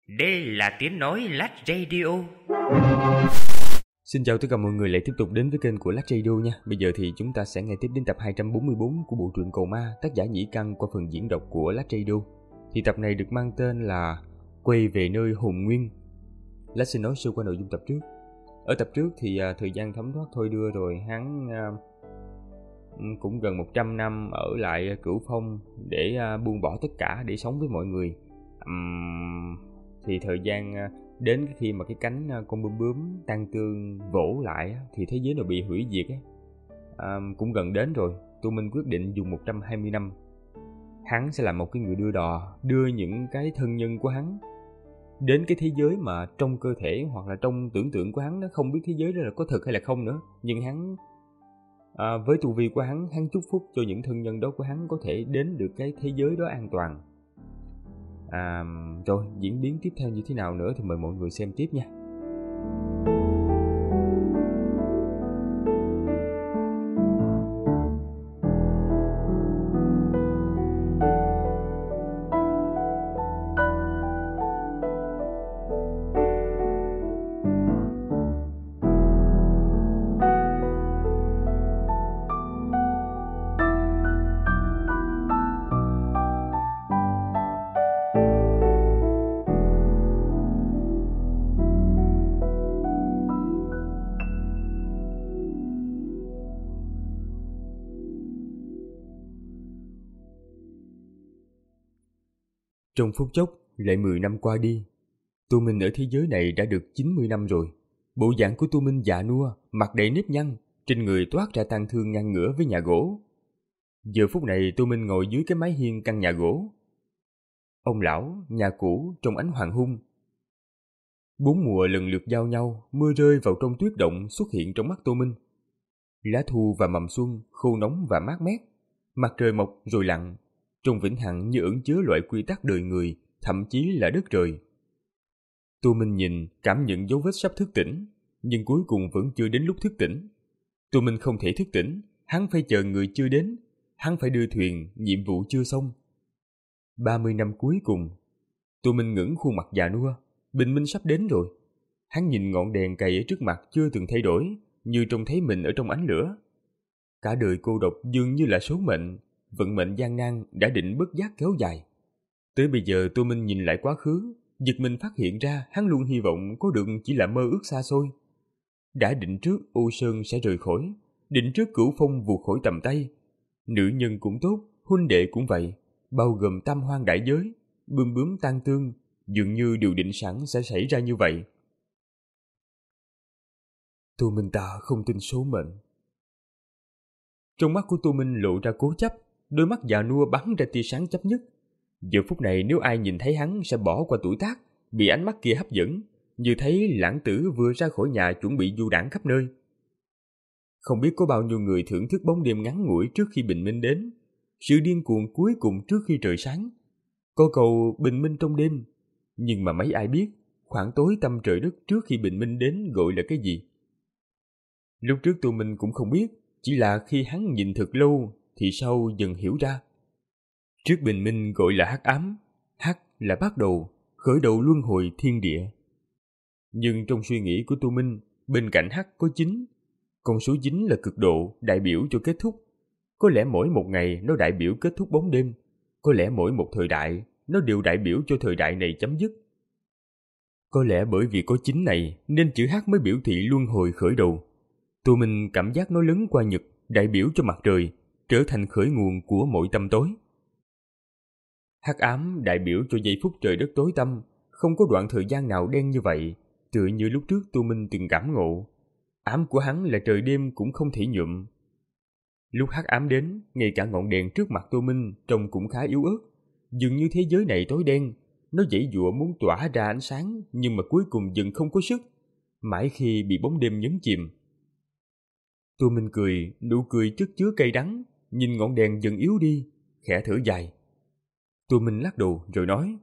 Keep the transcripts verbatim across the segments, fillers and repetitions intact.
Đây là tiếng nói Lách Radio. Xin chào tất cả mọi người lại tiếp tục đến với kênh của Lách Radio nha. Bây giờ thì chúng ta sẽ nghe tiếp đến tập hai trăm bốn mươi tư của bộ truyện Cầu Ma, tác giả Nhĩ Căn qua phần diễn đọc của Lách Radio. Thì tập này được mang tên là Quay về nơi hồn nguyên. Lách xin nói sơ qua nội dung tập trước. Ở tập trước thì à, thời gian thấm thoát thôi đưa rồi, hắn à, cũng gần một trăm năm ở lại Cửu Phong để à, buông bỏ tất cả để sống với mọi người. Uhm, thì thời gian à, đến khi mà cái cánh con bướm bướm tan tương vỗ lại thì thế giới nó bị hủy diệt ấy. À, cũng gần đến rồi. Tụi mình quyết định dùng một trăm hai mươi năm. Hắn sẽ là một cái người đưa đò, đưa những cái thân nhân của hắn đến cái thế giới mà trong cơ thể hoặc là trong tưởng tượng của hắn nó không biết thế giới đó là có thật hay là không nữa. Nhưng hắn à, với tu vi của hắn, hắn chúc phúc cho những thân nhân đó của hắn có thể đến được cái thế giới đó an toàn. À, rồi diễn biến tiếp theo như thế nào nữa thì mời mọi người xem tiếp nha. Trong phút chốc, lại mười năm qua đi. Tu Minh ở thế giới này đã được chín mươi năm rồi. Bộ dạng của Tu Minh già nua, mặt đầy nếp nhăn, trên người toát ra tang thương ngang ngửa với nhà gỗ. Giờ phút này Tu Minh ngồi dưới cái mái hiên căn nhà gỗ. Ông lão, nhà cũ trong ánh hoàng hôn. Bốn mùa lần lượt giao nhau, mưa rơi vào trong tuyết động xuất hiện trong mắt Tu Minh. Lá thu và mầm xuân, khô nóng và mát mét. Mặt trời mọc rồi lặn. Trong vĩnh hằng như ẩn chứa loại quy tắc đời người, thậm chí là đất trời. Tu Minh nhìn, cảm nhận dấu vết sắp thức tỉnh, nhưng cuối cùng vẫn chưa đến lúc thức tỉnh. Tu Minh không thể thức tỉnh, hắn phải chờ người chưa đến, hắn phải đưa thuyền, nhiệm vụ chưa xong. ba mươi năm cuối cùng, Tu Minh ngẩng khuôn mặt già nua, bình minh sắp đến rồi. Hắn nhìn ngọn đèn cày ở trước mặt chưa từng thay đổi, như trông thấy mình ở trong ánh lửa. Cả đời cô độc dường như là số mệnh. Vận mệnh gian nan đã định bất giác kéo dài. Tới bây giờ Tu Minh nhìn lại quá khứ, giật mình phát hiện ra hắn luôn hy vọng có được chỉ là mơ ước xa xôi. Đã định trước Ô Sơn sẽ rời khỏi, định trước Cửu Phong vụt khỏi tầm tay. Nữ nhân cũng tốt, huynh đệ cũng vậy, bao gồm tam hoang đại giới, bướm bướm tan tương, dường như điều định sẵn sẽ xảy ra như vậy. Tu Minh ta không tin số mệnh. Trong mắt của Tu Minh lộ ra cố chấp. Đôi mắt già nua bắn ra tia sáng chấp nhất. Giờ phút này nếu ai nhìn thấy hắn sẽ bỏ qua tuổi tác, bị ánh mắt kia hấp dẫn, như thấy lãng tử vừa ra khỏi nhà chuẩn bị du đãng khắp nơi. Không biết có bao nhiêu người thưởng thức bóng đêm ngắn ngủi trước khi bình minh đến, sự điên cuồng cuối cùng trước khi trời sáng. Có cầu bình minh trong đêm, nhưng mà mấy ai biết khoảng tối tăm trời đất trước khi bình minh đến gọi là cái gì. Lúc trước tụi mình cũng không biết, chỉ là khi hắn nhìn thật lâu thì sau dần hiểu ra. Trước bình minh gọi là hắc ám, hắc là bắt đầu, khởi đầu luân hồi thiên địa. Nhưng trong suy nghĩ của Tu Minh, bên cạnh hắc có chín. Con số chín là cực độ, đại biểu cho kết thúc. Có lẽ mỗi một ngày nó đại biểu kết thúc bóng đêm. Có lẽ mỗi một thời đại, nó đều đại biểu cho thời đại này chấm dứt. Có lẽ bởi vì có chín này, nên chữ hắc mới biểu thị luân hồi khởi đầu. Tu Minh cảm giác nó lấn qua nhật, đại biểu cho mặt trời, trở thành khởi nguồn của mọi tâm tối. Hắc ám đại biểu cho giây phút trời đất tối tăm, không có đoạn thời gian nào đen như vậy, tựa như lúc trước Tu Minh từng cảm ngộ. Ám của hắn là trời đêm cũng không thể nhuộm. Lúc hắc ám đến, ngay cả ngọn đèn trước mặt Tu Minh trông cũng khá yếu ớt, dường như thế giới này tối đen, nó giãy giụa muốn tỏa ra ánh sáng, nhưng mà cuối cùng dần không có sức, mãi khi bị bóng đêm nhấn chìm. Tu Minh cười, nụ cười chất chứa cay đắng, nhìn ngọn đèn dần yếu đi, khẽ thở dài. Tu Minh lắc đầu rồi nói: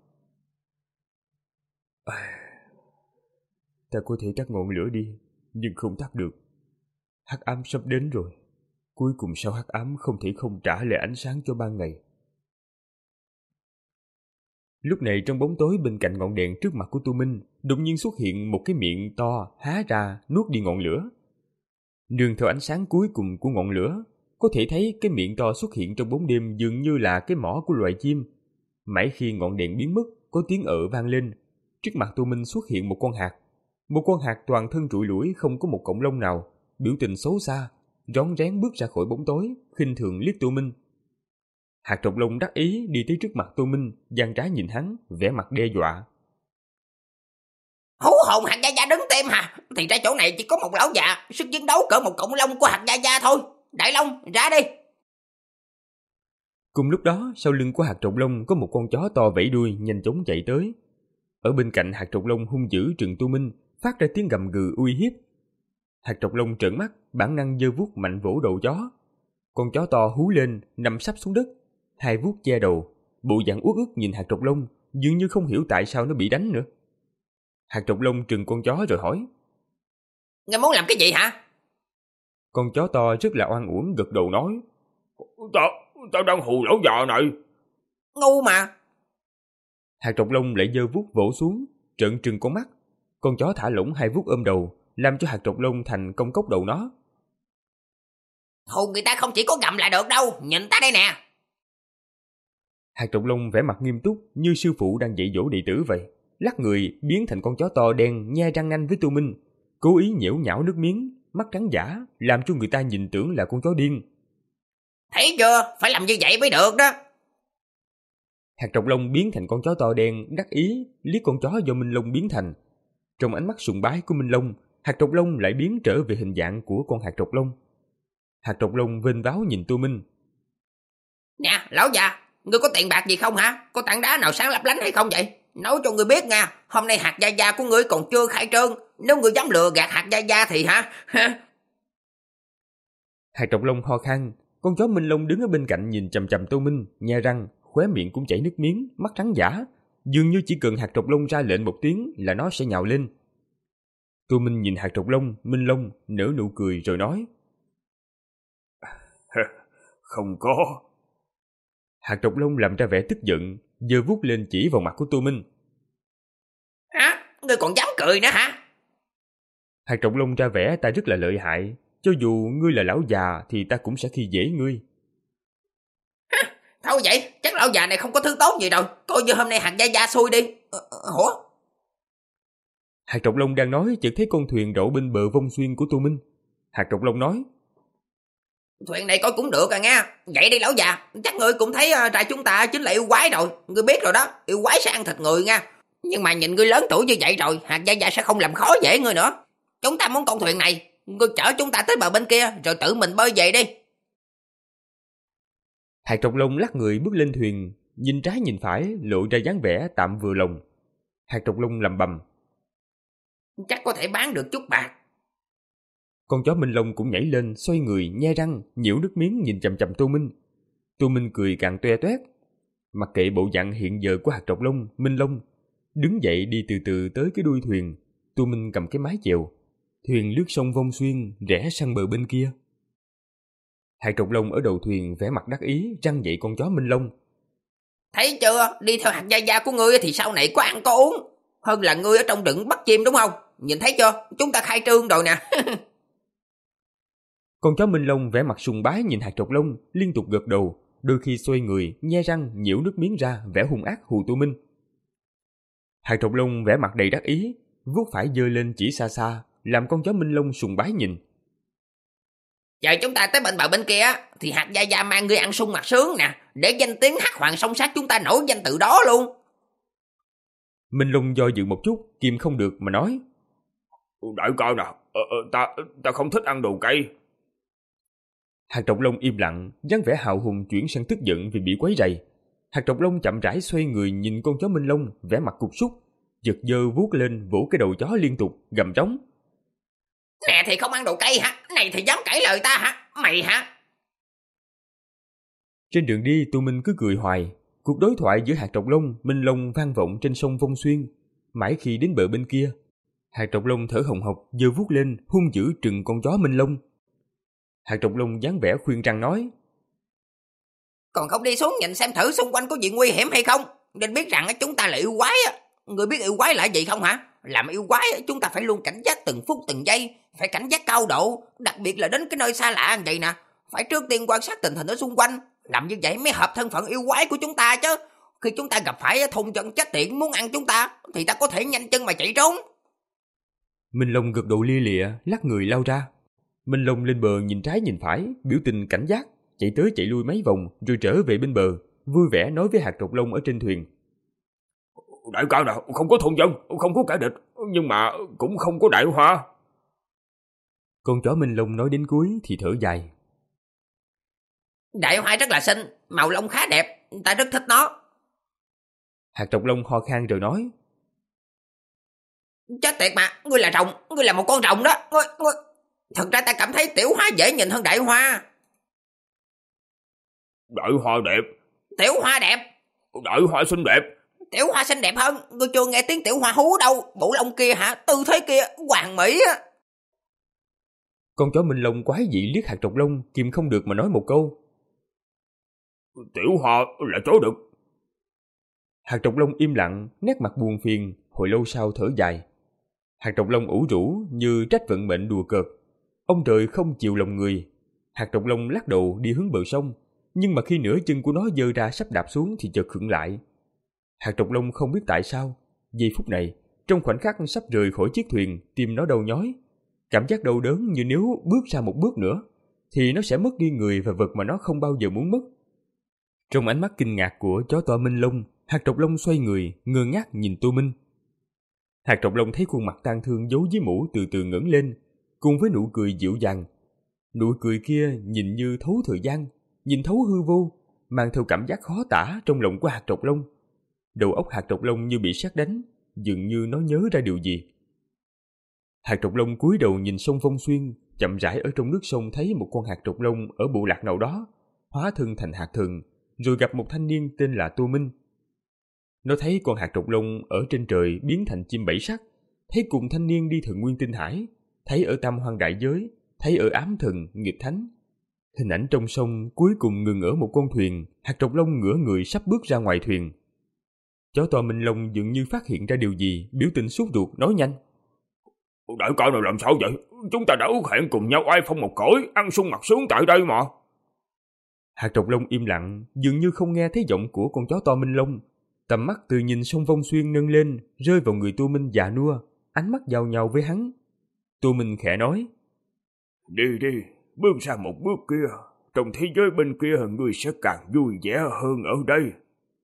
Ta có thể tắt ngọn lửa đi, nhưng không tắt được. Hắc ám sắp đến rồi. Cuối cùng sao hắc ám không thể không trả lại ánh sáng cho ban ngày. Lúc này trong bóng tối bên cạnh ngọn đèn trước mặt của Tô Minh, đột nhiên xuất hiện một cái miệng to há ra nuốt đi ngọn lửa. Nương theo ánh sáng cuối cùng của ngọn lửa, có thể thấy cái miệng to xuất hiện trong bóng đêm dường như là cái mỏ của loài chim. Mãi khi ngọn đèn biến mất, có tiếng ợ vang lên. Trước mặt Tô Minh xuất hiện một con hạt. Một con hạt toàn thân trụi lủi, không có một cọng lông nào, biểu tình xấu xa, rón rén bước ra khỏi bóng tối, khinh thường liếc Tô Minh. Hạt trọc lông đắc ý đi tới trước mặt Tô Minh, dang trái nhìn hắn, vẻ mặt đe dọa. Hú hồn, hạt gia gia đứng tim hả? Thì ra chỗ này chỉ có một lão già, sức chiến đấu cỡ một cọng lông của hạt gia gia thôi. Đại Long, ra đi! Cùng lúc đó, sau lưng của hạt trọc lông có một con chó to vẫy đuôi nhanh chóng chạy tới. Ở bên cạnh hạt trọc lông hung dữ trừng Tô Minh, phát ra tiếng gầm gừ uy hiếp. Hạt trọc lông trợn mắt, bản năng giơ vuốt mạnh vỗ đầu chó. Con chó to hú lên, nằm sắp xuống đất, hai vuốt che đầu, bộ dạng uất ức nhìn hạt trọc lông, dường như không hiểu tại sao nó bị đánh nữa. Hạt trọc lông trừng con chó rồi hỏi: Ngươi muốn làm cái gì hả? Con chó to rất là oan uổng gật đầu nói: Tao, tao đang hù lão già này. Ngu mà. Hạt trọc lông lại giơ vuốt vỗ xuống, trợn trừng con mắt. Con chó thả lỏng hai vuốt ôm đầu, làm cho hạt trọc lông thành công cốc đầu nó. Hù người ta không chỉ có gầm là được đâu, nhìn ta đây nè. Hạt trọc lông vẻ mặt nghiêm túc như sư phụ đang dạy dỗ đệ tử vậy, lắc người biến thành con chó to đen nhe răng nanh với Tô Minh, cố ý nhễu nhão nước miếng, mắt trắng dã, làm cho người ta nhìn tưởng là con chó điên. Thấy chưa, phải làm như vậy mới được đó. Hạt trọc lông biến thành con chó to đen đắc ý liếc con chó do Minh Long biến thành. Trong ánh mắt sùng bái của Minh Long, hạt trọc lông lại biến trở về hình dạng của con hạt trọc lông. Hạt trọc lông vênh váo nhìn Tô Minh. Nè, lão già, ngươi có tiền bạc gì không hả? Có tảng đá nào sáng lấp lánh hay không vậy? Nói cho ngươi biết nha, hôm nay hạt gia gia của ngươi còn chưa khai trương. Nếu ngươi dám lừa gạt hạt gia gia thì hả? Hạt trọc lông ho khan. Con chó Minh Long đứng ở bên cạnh nhìn chằm chằm Tô Minh, nhe răng, khóe miệng cũng chảy nước miếng, mắt trắng dã, dường như chỉ cần hạt trọc lông ra lệnh một tiếng là nó sẽ nhào lên. Tô Minh nhìn hạt trọc lông, Minh Long nở nụ cười rồi nói: Không có. Hạt trọc lông làm ra vẻ tức giận, giơ vuốt lên chỉ vào mặt của Tô Minh. Hả? Ngươi còn dám cười nữa hả? Hạt trọc lông ra vẻ ta rất là lợi hại, cho dù ngươi là lão già thì ta cũng sẽ khi dễ ngươi. Hả? Thôi vậy, chắc lão già này không có thứ tốt gì đâu, coi như hôm nay hạt gia gia xui đi. Ờ, Hủa? Hạt trọc lông đang nói chợt thấy con thuyền đậu bên bờ vong xuyên của Tô Minh. Hạt trọc lông nói: Thuyền này coi cũng được à nha. Vậy đi lão già, chắc ngươi cũng thấy uh, trại chúng ta chính là yêu quái rồi. Ngươi biết rồi đó, yêu quái sẽ ăn thịt người nha. Nhưng mà nhìn ngươi lớn tuổi như vậy rồi, hạt gia gia sẽ không làm khó dễ ngươi nữa. Chúng ta muốn con thuyền này, ngươi chở chúng ta tới bờ bên kia rồi tự mình bơi về đi. Hạt trọc lông lắc người bước lên thuyền, nhìn trái nhìn phải lộ ra dáng vẻ tạm vừa lòng. Hạt trọc lông lầm bầm: Chắc có thể bán được chút bạc. Con chó Minh Long cũng nhảy lên, xoay người, nhe răng, nhiễu nước miếng nhìn chằm chằm Tô Minh. Tô Minh cười càng toe toét. Mặc kệ bộ dạng hiện giờ của hạt trọc lông, Minh Long đứng dậy đi từ từ tới cái đuôi thuyền. Tô Minh cầm cái mái chèo, thuyền lướt sông vong xuyên rẽ sang bờ bên kia. Hạt trọc lông ở đầu thuyền vẻ mặt đắc ý răng dậy con chó Minh Long. Thấy chưa, đi theo hạt gia gia của ngươi thì sau này có ăn có uống. Hơn là ngươi ở trong rừng bắt chim đúng không? Nhìn thấy chưa, chúng ta khai trương rồi nè. Con chó Minh Long vẻ mặt sùng bái nhìn hạt trọc lông, liên tục gật đầu, đôi khi xoay người, nhe răng, nhiễu nước miếng ra, vẻ hung ác hù Tô Minh. Hạt trọc lông vẻ mặt đầy đắc ý, vuốt phải giơ lên chỉ xa xa, làm con chó Minh Long sùng bái nhìn. Chờ chúng ta tới bên bờ bên kia thì hạt gia gia mang ngươi ăn sung mặt sướng nè, để danh tiếng hắc hoàng song sát chúng ta nổi danh từ đó luôn. Minh Long do dự một chút, kìm không được mà nói: Đại ca nè, ờ, ờ, ta, ta không thích ăn đồ cay. Hạt trọc lông im lặng, dáng vẻ hào hùng chuyển sang tức giận vì bị quấy rầy. Hạt trọc lông chậm rãi xoay người nhìn con chó Minh Long, vẻ mặt cục súc, giật giơ vuốt lên vỗ cái đầu chó liên tục, gầm trống: Nè thì không ăn đồ cay hả? Này thì dám cãi lời ta hả? Mày hả? Trên đường đi, Tô Minh cứ cười hoài. Cuộc đối thoại giữa hạt trọc lông, Minh Long vang vọng trên sông Vong Xuyên. Mãi khi đến bờ bên kia, hạt trọc lông thở hồng hộc, giơ vuốt lên, hung dữ trừng con chó Minh Long. Hạt trọc lông dáng vẻ khuyên răng nói: Còn không đi xuống nhìn xem thử xung quanh có gì nguy hiểm hay không? Nên biết rằng chúng ta là yêu quái á. Ngươi biết yêu quái là gì không hả? Làm yêu quái chúng ta phải luôn cảnh giác từng phút từng giây, phải cảnh giác cao độ, đặc biệt là đến cái nơi xa lạ như vậy nè. Phải trước tiên quan sát tình hình ở xung quanh, làm như vậy mới hợp thân phận yêu quái của chúng ta chứ. Khi chúng ta gặp phải thôn dân chết tiện muốn ăn chúng ta, thì ta có thể nhanh chân mà chạy trốn. Minh Long gật đầu lia lịa, lắc người lao ra. Minh Long lên bờ nhìn trái nhìn phải, biểu tình cảnh giác, chạy tới chạy lui mấy vòng rồi trở về bên bờ, vui vẻ nói với hạt trọc lông ở trên thuyền. Đại ca nào, không có thôn dân, không có kẻ địch, nhưng mà cũng không có đại hoa. Con chó Minh Long nói đến cuối thì thở dài. Đại hoa rất là xinh, màu lông khá đẹp, ta rất thích nó. Hạt trọc lông ho khan rồi nói. Chết tiệt mà, ngươi là rồng, ngươi là một con rồng đó. Ngươi, ngươi... Thật ra ta cảm thấy tiểu hoa dễ nhìn hơn đại hoa. Đại hoa đẹp. Tiểu hoa đẹp. Đại hoa xinh đẹp. Tiểu hoa xinh đẹp hơn, ngươi chưa nghe tiếng tiểu hoa hú đâu. Bộ lông kia hả, tư thế kia, hoàn mỹ á. Con chó Minh Long quái dị liếc hạt trọc lông, kìm không được mà nói một câu. Tiểu hoa là chó đực. Hạt trọc lông im lặng, nét mặt buồn phiền, hồi lâu sau thở dài. Hạt trọc lông ủ rũ như trách vận mệnh đùa cợt. Ông trời không chịu lòng người. Hạt trọc lông lắc đầu đi hướng bờ sông, nhưng mà khi nửa chân của nó giơ ra sắp đạp xuống thì chợt khựng lại. Hạt trọc lông không biết tại sao, giây phút này, trong khoảnh khắc sắp rời khỏi chiếc thuyền, tim nó đau nhói. Cảm giác đau đớn như nếu bước ra một bước nữa, thì nó sẽ mất đi người và vật mà nó không bao giờ muốn mất. Trong ánh mắt kinh ngạc của chó to Minh Long, hạt trọc lông xoay người, ngơ ngác nhìn Tô Minh. Hạt trọc lông thấy khuôn mặt tang thương giấu dưới mũ từ từ ngẩng lên, cùng với nụ cười dịu dàng. Nụ cười kia nhìn như thấu thời gian, nhìn thấu hư vô, mang theo cảm giác khó tả trong lòng của hạt trọc lông. Đầu óc hạt trọc lông như bị sét đánh, dường như nó nhớ ra điều gì. Hạt trọc lông cúi đầu nhìn sông Phong Xuyên, chậm rãi ở trong nước sông thấy một con hạt trọc lông ở bộ lạc nào đó, hóa thân thành hạt thần, rồi gặp một thanh niên tên là Tô Minh. Nó thấy con hạt trọc lông ở trên trời biến thành chim bảy sắc, thấy cùng thanh niên đi Thần Nguyên Tinh Hải, thấy ở Tam Hoang Đại Giới, thấy ở Ám Thần, Nghịch Thánh. Hình ảnh trong sông cuối cùng ngừng ở một con thuyền, hạt trọc lông ngửa người sắp bước ra ngoài thuyền. Chó to Minh Long dường như phát hiện ra điều gì, biểu tình sốt ruột nói nhanh. Đại ca này làm sao vậy? Chúng ta đã ước hẹn cùng nhau oai phong một cõi, ăn sung mặc sướng tại đây mà. Hạt trọc lông im lặng, dường như không nghe thấy giọng của con chó to Minh Long. Tầm mắt từ nhìn sông Vong Xuyên nâng lên, rơi vào người Tô Minh già nua, ánh mắt giao nhau với hắn. Tô Minh khẽ nói. Đi đi, bước ra một bước kia, trong thế giới bên kia ngươi sẽ càng vui vẻ hơn ở đây.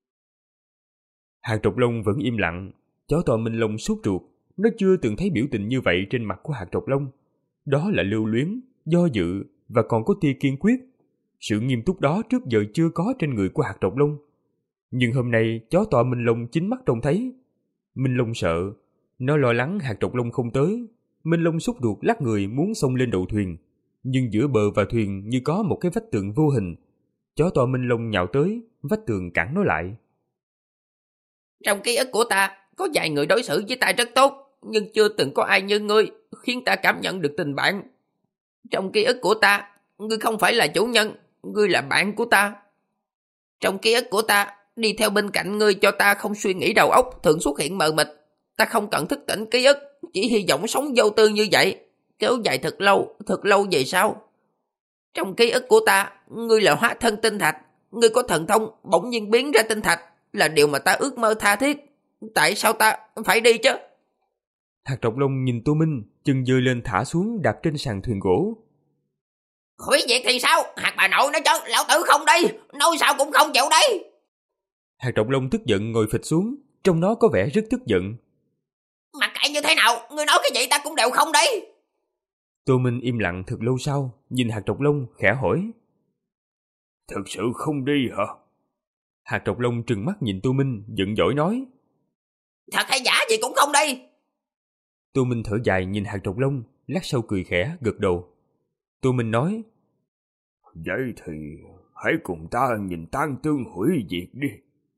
Hạt trọc lông vẫn im lặng, chó to Minh Long sốt ruột, nó chưa từng thấy biểu tình như vậy trên mặt của hạt trọc lông. Đó là lưu luyến, do dự và còn có tia kiên quyết. Sự nghiêm túc đó trước giờ chưa có trên người của hạt trọc lông. Nhưng hôm nay chó to Minh Long chính mắt trông thấy. Minh Long sợ, nó lo lắng hạt trọc lông không tới. Minh Long sốt ruột lắc người muốn xông lên đầu thuyền, nhưng giữa bờ và thuyền như có một cái vách tường vô hình. Chó to Minh Long nhào tới, vách tường cản nó lại. Trong ký ức của ta, có vài người đối xử với ta rất tốt, nhưng chưa từng có ai như ngươi, khiến ta cảm nhận được tình bạn. Trong ký ức của ta, ngươi không phải là chủ nhân, ngươi là bạn của ta. Trong ký ức của ta, đi theo bên cạnh ngươi cho ta không suy nghĩ đầu óc thường xuất hiện mờ mịt. Ta không cần thức tỉnh ký ức, chỉ hy vọng sống vô tư như vậy, kéo dài thật lâu, thật lâu về sau. Trong ký ức của ta, ngươi là hóa thân tinh thạch, ngươi có thần thông bỗng nhiên biến ra tinh thạch, là điều mà ta ước mơ tha thiết. Tại sao ta phải đi chứ? Hạt trọc lông nhìn Tô Minh, chân giơ lên thả xuống đạp trên sàn thuyền gỗ. Hủy diệt thì sao? Hạt bà nội nói chứ, lão tử không đi, nói sao cũng không chịu đi. Hạt trọc lông tức giận ngồi phịch xuống, trong nó có vẻ rất tức giận. Mặc kệ như thế nào, ngươi nói cái gì ta cũng đều không đi. Tô Minh im lặng thật lâu sau, nhìn hạt trọc lông khẽ hỏi. Thật sự không đi hả? Hạt trọc lông trừng mắt nhìn Tô Minh, giận dỗi nói. Thật hay giả gì cũng không đi. Tô Minh thở dài nhìn hạt trọc lông, lát sau cười khẽ, gật đầu. Tô Minh nói. Vậy thì hãy cùng ta nhìn tan tương hủy diệt đi.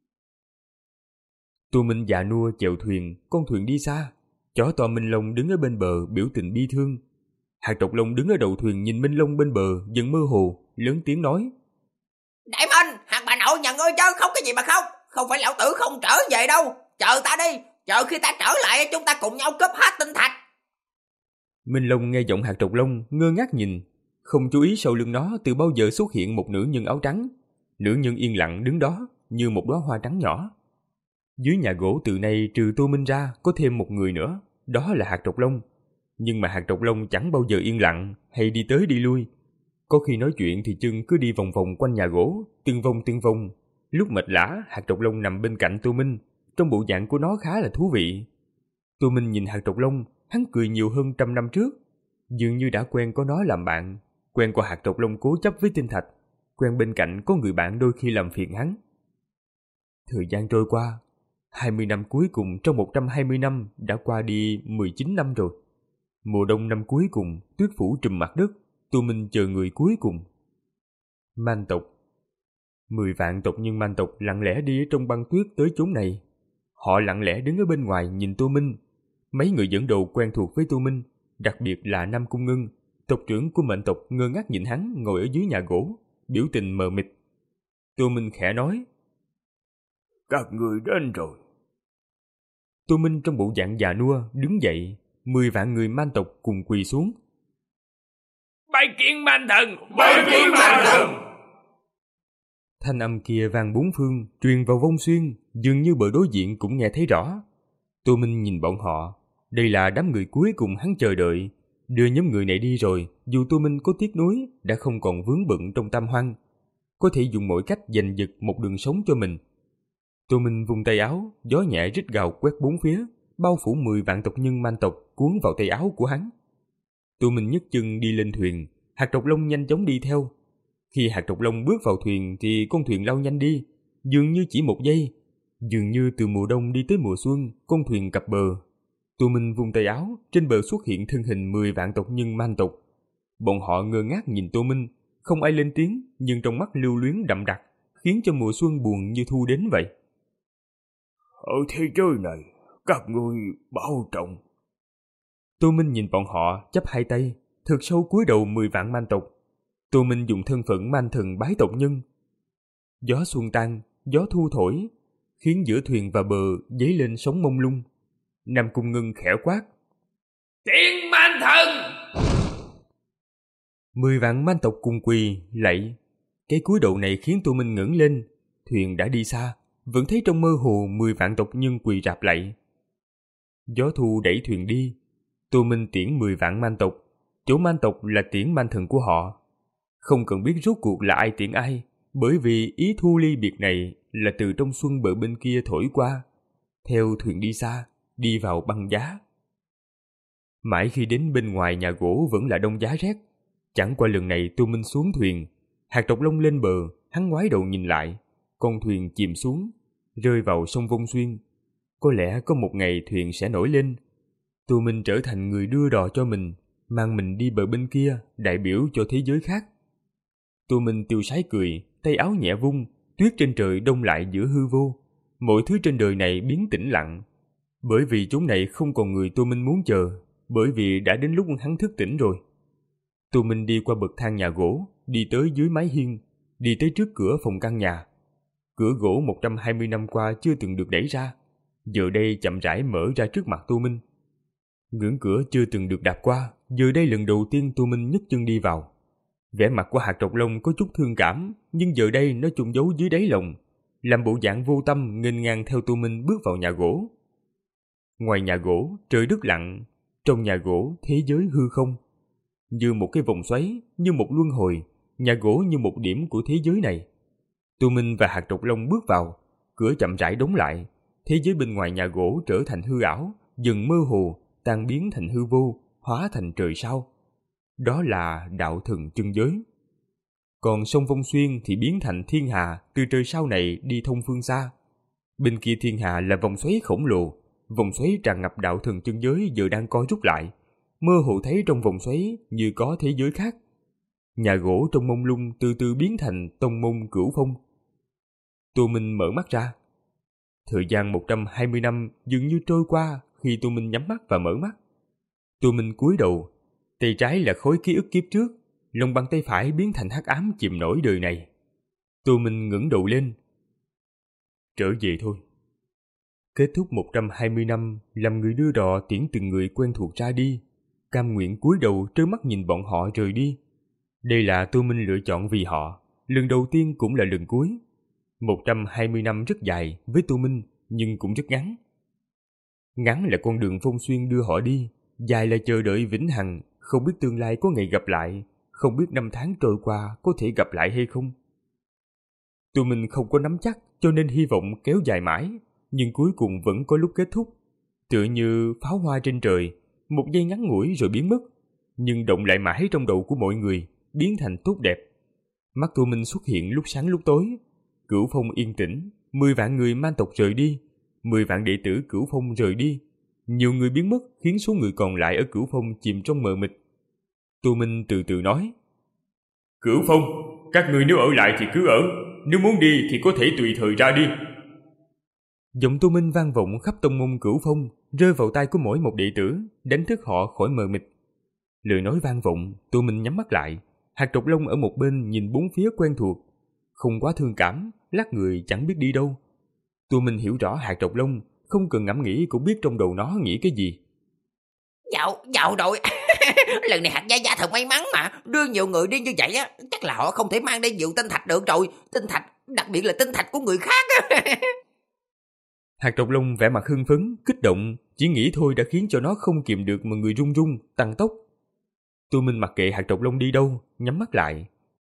Tô Minh già nua chèo thuyền, con thuyền đi xa. Chó to Minh Long đứng ở bên bờ biểu tình bi thương. Hạt trọc lông đứng ở đầu thuyền nhìn Minh Long bên bờ, dần mơ hồ, lớn tiếng nói. Đại Minh, hạt bà nội nhà ngươi chứ, không cái gì mà không. không phải lão tử không trở về đâu. Chờ ta đi, chờ khi ta trở lại chúng ta cùng nhau cướp hết tinh thạch. Minh Long nghe giọng hạt trọc lông, ngơ ngác nhìn, không chú ý sau lưng nó từ bao giờ xuất hiện một nữ nhân áo trắng. Nữ nhân yên lặng đứng đó như một đóa hoa trắng nhỏ. Dưới nhà gỗ từ nay trừ Tô Minh ra có thêm một người nữa, đó là hạt trọc lông. Nhưng mà hạt trọc lông chẳng bao giờ yên lặng hay đi tới đi lui. Có khi nói chuyện thì chân cứ đi vòng vòng quanh nhà gỗ, từng vòng từng vòng. Lúc mệt lả, hạt trọc lông nằm bên cạnh Tô Minh, trong bộ dạng của nó khá là thú vị. Tô Minh nhìn hạt trọc lông, hắn cười nhiều hơn trăm năm trước, dường như đã quen có nó làm bạn, quen qua hạt trọc lông cố chấp với tinh thạch, quen bên cạnh có người bạn đôi khi làm phiền hắn. Thời gian trôi qua, hai mươi năm cuối cùng trong một trăm hai mươi năm đã qua đi mười chín năm rồi. Mùa đông năm cuối cùng, tuyết phủ trùm mặt đất, Tô Minh chờ người cuối cùng. Man tộc. Mười vạn tộc nhân man tộc lặng lẽ đi trong băng tuyết tới chốn này. Họ lặng lẽ đứng ở bên ngoài nhìn Tô Minh. Mấy người dẫn đầu quen thuộc với Tô Minh, đặc biệt là Nam Cung Ngân, tộc trưởng của mệnh tộc, ngơ ngác nhìn hắn ngồi ở dưới nhà gỗ, biểu tình mờ mịt. Tô Minh khẽ nói: Các người đến rồi. Tô Minh trong bộ dạng già nua đứng dậy, mười vạn người man tộc cùng quỳ xuống. Bái kiến man thần, bái kiến man thần. Thanh âm kia vang bốn phương, truyền vào vong xuyên, dường như bờ đối diện cũng nghe thấy rõ. Tô Minh nhìn bọn họ, đây là đám người cuối cùng hắn chờ đợi. Đưa nhóm người này đi rồi, dù Tô Minh có tiếc nuối, đã không còn vướng bận trong tam hoang, có thể dùng mọi cách giành giật một đường sống cho mình. Tô Minh vung tay áo, gió nhẹ rít gào quét bốn phía, bao phủ mười vạn tộc nhân man tộc cuốn vào tay áo của hắn. Tô Minh nhấc chân đi lên thuyền, hạt trọc lông nhanh chóng đi theo. Khi hạt trọc lông bước vào thuyền thì con thuyền lao nhanh đi, dường như chỉ một giây, dường như từ mùa đông đi tới mùa xuân, con thuyền cập bờ. Tô Minh vung tay áo, trên bờ xuất hiện thân hình mười vạn tộc nhân man tộc. Bọn họ ngơ ngác nhìn Tô Minh, không ai lên tiếng, nhưng trong mắt lưu luyến đậm đặc, khiến cho mùa xuân buồn như thu đến vậy. Ở thế giới này, các ngươi bảo trọng. Tô Minh nhìn bọn họ, chắp hai tay, thật sâu cúi đầu mười vạn man tộc. Tô Minh dùng thân phận man thần bái tộc nhân. Gió xuân tan, gió thu thổi, khiến giữa thuyền và bờ dấy lên sóng mông lung. Nam Cung Ngân khẽ quát: Tiếng man thần! Mười vạn man tộc cùng quỳ, lạy. Cái cúi đầu này khiến Tô Minh ngẩng lên. Thuyền đã đi xa, vẫn thấy trong mơ hồ mười vạn tộc nhân quỳ rạp lạy. Gió thu đẩy thuyền đi. Tô Minh tiễn mười vạn man tộc. Chỗ man tộc là tiễn man thần của họ. Không cần biết rốt cuộc là ai tiễn ai, bởi vì ý thu ly biệt này là từ trong xuân bờ bên kia thổi qua, theo thuyền đi xa, đi vào băng giá. Mãi khi đến bên ngoài nhà gỗ vẫn là đông giá rét. Chẳng qua lần này Tô Minh xuống thuyền, hạt trọc lông lên bờ, hắn ngoái đầu nhìn lại, con thuyền chìm xuống, rơi vào sông Vong Xuyên. Có lẽ có một ngày thuyền sẽ nổi lên. Tô Minh trở thành người đưa đò cho mình, mang mình đi bờ bên kia, đại biểu cho thế giới khác. Tô Minh tiêu sái cười, tay áo nhẹ vung, tuyết trên trời đông lại giữa hư vô. Mọi thứ trên đời này biến tĩnh lặng. Bởi vì chốn này không còn người Tô Minh muốn chờ, bởi vì đã đến lúc hắn thức tỉnh rồi. Tô Minh đi qua bậc thang nhà gỗ, đi tới dưới mái hiên, đi tới trước cửa phòng căn nhà. Cửa gỗ một trăm hai mươi năm qua chưa từng được đẩy ra, giờ đây chậm rãi mở ra trước mặt Tô Minh. Ngưỡng cửa chưa từng được đạp qua, giờ đây lần đầu tiên Tô Minh nhấc chân đi vào. Vẻ mặt của hạt trọc lông có chút thương cảm, nhưng giờ đây nó chôn giấu dưới đáy lòng, làm bộ dạng vô tâm nghênh ngang theo Tô Minh bước vào nhà gỗ. Ngoài nhà gỗ, trời đất lặng, trong nhà gỗ thế giới hư không. Như một cái vòng xoáy, như một luân hồi, nhà gỗ như một điểm của thế giới này. Tô Minh và hạt trọc lông bước vào, cửa chậm rãi đóng lại, thế giới bên ngoài nhà gỗ trở thành hư ảo, dần mơ hồ, tan biến thành hư vô, hóa thành trời sao. Đó là đạo thần chân giới. Còn sông Vong Xuyên thì biến thành thiên hà, từ trời sao này đi thông phương xa. Bên kia thiên hà là vòng xoáy khổng lồ, vòng xoáy tràn ngập đạo thần chân giới giờ đang co rút lại, mơ hồ thấy trong vòng xoáy như có thế giới khác. Nhà gỗ trong mông lung từ từ biến thành tông môn cửu phong. Tô Minh mở mắt ra. Thời gian một trăm hai mươi năm dường như trôi qua khi Tô Minh nhắm mắt và mở mắt. Tô Minh cúi đầu, tay trái là khối ký ức kiếp trước, lòng bàn tay phải biến thành hắc ám chìm nổi đời này. Tô Minh ngẩng đầu lên. Trở về thôi. Kết thúc một trăm hai mươi năm làm người đưa đò tiễn từng người quen thuộc ra đi, cam nguyện cúi đầu trơ mắt nhìn bọn họ rời đi. Đây là Tô Minh lựa chọn vì họ, lần đầu tiên cũng là lần cuối. một trăm hai mươi năm rất dài với Tô Minh, nhưng cũng rất ngắn. Ngắn là con đường Phong Xuyên đưa họ đi, dài là chờ đợi vĩnh hằng, không biết tương lai có ngày gặp lại, không biết năm tháng trôi qua có thể gặp lại hay không. Tô Minh không có nắm chắc, cho nên hy vọng kéo dài mãi, nhưng cuối cùng vẫn có lúc kết thúc. Tựa như pháo hoa trên trời, một giây ngắn ngủi rồi biến mất, nhưng động lại mãi trong đầu của mọi người, biến thành tốt đẹp. Mắt Tô Minh xuất hiện lúc sáng lúc tối. Cửu Phong yên tĩnh, mười vạn người man tộc rời đi, mười vạn đệ tử Cửu Phong rời đi. Nhiều người biến mất khiến số người còn lại ở Cửu Phong chìm trong mờ mịt. Tô Minh từ từ nói: Cửu Phong, các người nếu ở lại thì cứ ở, nếu muốn đi thì có thể tùy thời ra đi. Giọng Tô Minh vang vọng khắp tông môn Cửu Phong, rơi vào tai của mỗi một đệ tử, đánh thức họ khỏi mờ mịt. Lời nói vang vọng, Tô Minh nhắm mắt lại. Hạt Trọc Long ở một bên nhìn bốn phía quen thuộc, không quá thương cảm, lắc người chẳng biết đi đâu. Tô Minh hiểu rõ Hạt Trọc Long, không cần ngẫm nghĩ cũng biết trong đầu nó nghĩ cái gì. Dạo, dạo đội, lần này Hạt Gia Gia thật may mắn mà, đưa nhiều người đi như vậy á, chắc là họ không thể mang đi nhiều tinh thạch được rồi, tinh thạch, đặc biệt là tinh thạch của người khác á. Hạt Trọc Long vẻ mặt hưng phấn, kích động, chỉ nghĩ thôi đã khiến cho nó không kiềm được mà người run run, tăng tốc. Tô Minh mặc kệ Hạt Trọc Long đi đâu, nhắm mắt lại.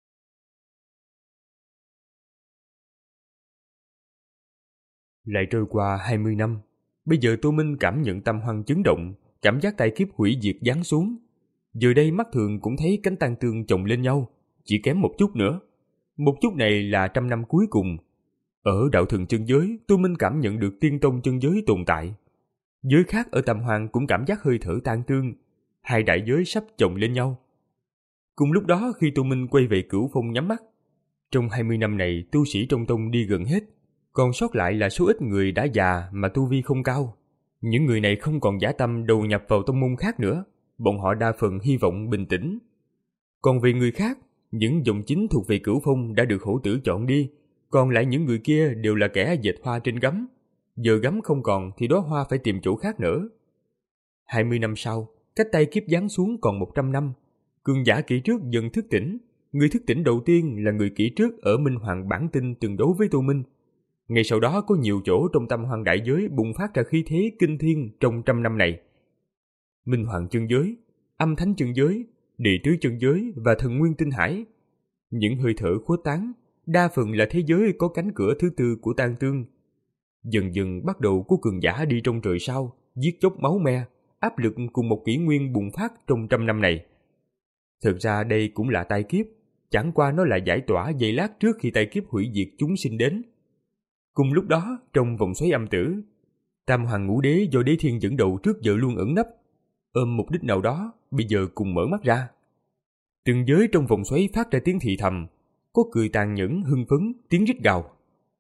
Lại trôi qua hai mươi năm, bây giờ Tô Minh cảm nhận tâm hoang chấn động, cảm giác tai kiếp hủy diệt giáng xuống. Giờ đây mắt thường cũng thấy cánh tan tương chồng lên nhau, chỉ kém một chút nữa. Một chút này là trăm năm cuối cùng. Ở đạo thần chân giới, Tô Minh cảm nhận được tiên tông chân giới tồn tại. Giới khác ở Tam Hoang cũng cảm giác hơi thở tan tương, hai đại giới sắp chồng lên nhau. Cùng lúc đó khi Tô Minh quay về Cửu Phong nhắm mắt, trong hai mươi năm này tu sĩ trong tông đi gần hết, còn sót lại là số ít người đã già mà tu vi không cao. Những người này không còn dã tâm đầu nhập vào tông môn khác nữa, bọn họ đa phần hy vọng bình tĩnh. Còn về người khác, những dòng chính thuộc về Cửu Phong đã được hổ tử chọn đi, còn lại những người kia đều là kẻ dệt hoa trên gấm. Giờ gấm không còn thì đóa hoa phải tìm chỗ khác nữa. Hai mươi năm sau, cách tay kiếp giáng xuống còn một trăm năm, cường giả kỷ trước dần thức tỉnh. Người thức tỉnh đầu tiên là người kỷ trước ở Minh Hoàng bản tinh từng đấu với Tô Minh. Ngay sau đó có nhiều chỗ trong Tam Hoang đại giới bùng phát ra khí thế kinh thiên trong trăm năm này. Minh Hoàng chân giới, Âm Thánh chân giới, Địa Tứ chân giới và Thần Nguyên tinh hải. Những hơi thở khuếch tán, đa phần là thế giới có cánh cửa thứ tư của tan tương. Dần dần bắt đầu có cường giả đi trong trời sao, giết chóc máu me, áp lực cùng một kỷ nguyên bùng phát trong trăm năm này. Thực ra đây cũng là tai kiếp, chẳng qua nó là giải tỏa giây lát trước khi tai kiếp hủy diệt chúng sinh đến. Cùng lúc đó, trong vòng xoáy âm tử, Tam Hoàng Ngũ Đế do Đế Thiên dẫn đầu trước giờ luôn ẩn nấp, ôm mục đích nào đó, bây giờ cùng mở mắt ra. Từng giới trong vòng xoáy phát ra tiếng thì thầm, có cười tàn nhẫn, hưng phấn, tiếng rít gào.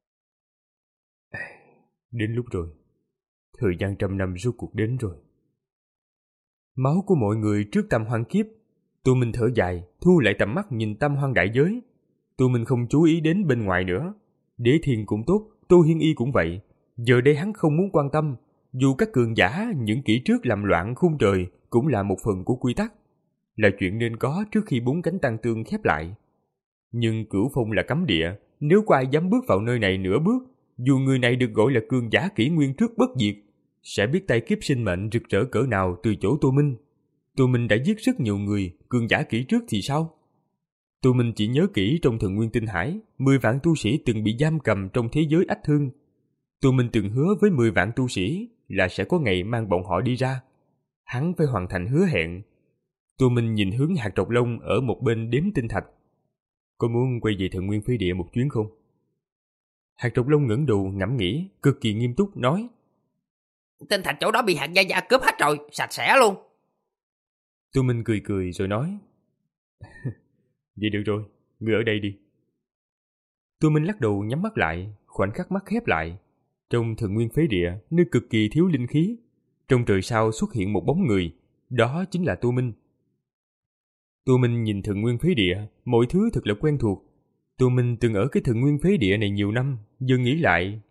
Đến lúc rồi, thời gian trăm năm rốt cuộc đến rồi. Máu của mọi người trước Tam Hoang kiếp. Tô Minh thở dài, thu lại tầm mắt nhìn Tam Hoang đại giới. Tô Minh không chú ý đến bên ngoài nữa. Đế Thiên cũng tốt, Tô Hiên Y cũng vậy. Giờ đây hắn không muốn quan tâm. Dù các cường giả, những kỷ trước làm loạn khung trời cũng là một phần của quy tắc, là chuyện nên có trước khi bốn cánh tăng tương khép lại. Nhưng Cửu Phong là cấm địa, nếu có ai dám bước vào nơi này nửa bước, dù người này được gọi là cường giả kỷ nguyên trước bất diệt, sẽ biết tay kiếp sinh mệnh rực rỡ cỡ nào từ chỗ Tô Minh. Tô Minh đã giết rất nhiều người, cường giả kỷ trước thì sao? Tô Minh chỉ nhớ kỹ trong Thần Nguyên tinh hải, mười vạn tu sĩ từng bị giam cầm trong thế giới ách thương. Tô Minh từng hứa với mười vạn tu sĩ là sẽ có ngày mang bọn họ đi ra. Hắn phải hoàn thành hứa hẹn. Tô Minh nhìn hướng Hạt Trọc Long ở một bên đếm tinh thạch. Có muốn quay về Thần Nguyên Phế Địa một chuyến không? Hạt Trọc Long ngẩng đầu ngẫm nghĩ, cực kỳ nghiêm túc nói. Tinh thạch chỗ đó bị Hạt Gia Gia cướp hết rồi, sạch sẽ luôn. Tô Minh cười cười rồi nói. Vậy được rồi, ngươi ở đây đi. Tô Minh lắc đầu nhắm mắt lại, khoảnh khắc mắt khép lại. Trong Thần Nguyên Phế Địa, nơi cực kỳ thiếu linh khí, trong trời sao xuất hiện một bóng người, đó chính là Tô Minh. Tô Minh nhìn Thần Nguyên Phế Địa, mọi thứ thật là quen thuộc. Tô Minh từng ở cái Thần Nguyên Phế Địa này nhiều năm, giờ nghĩ lại,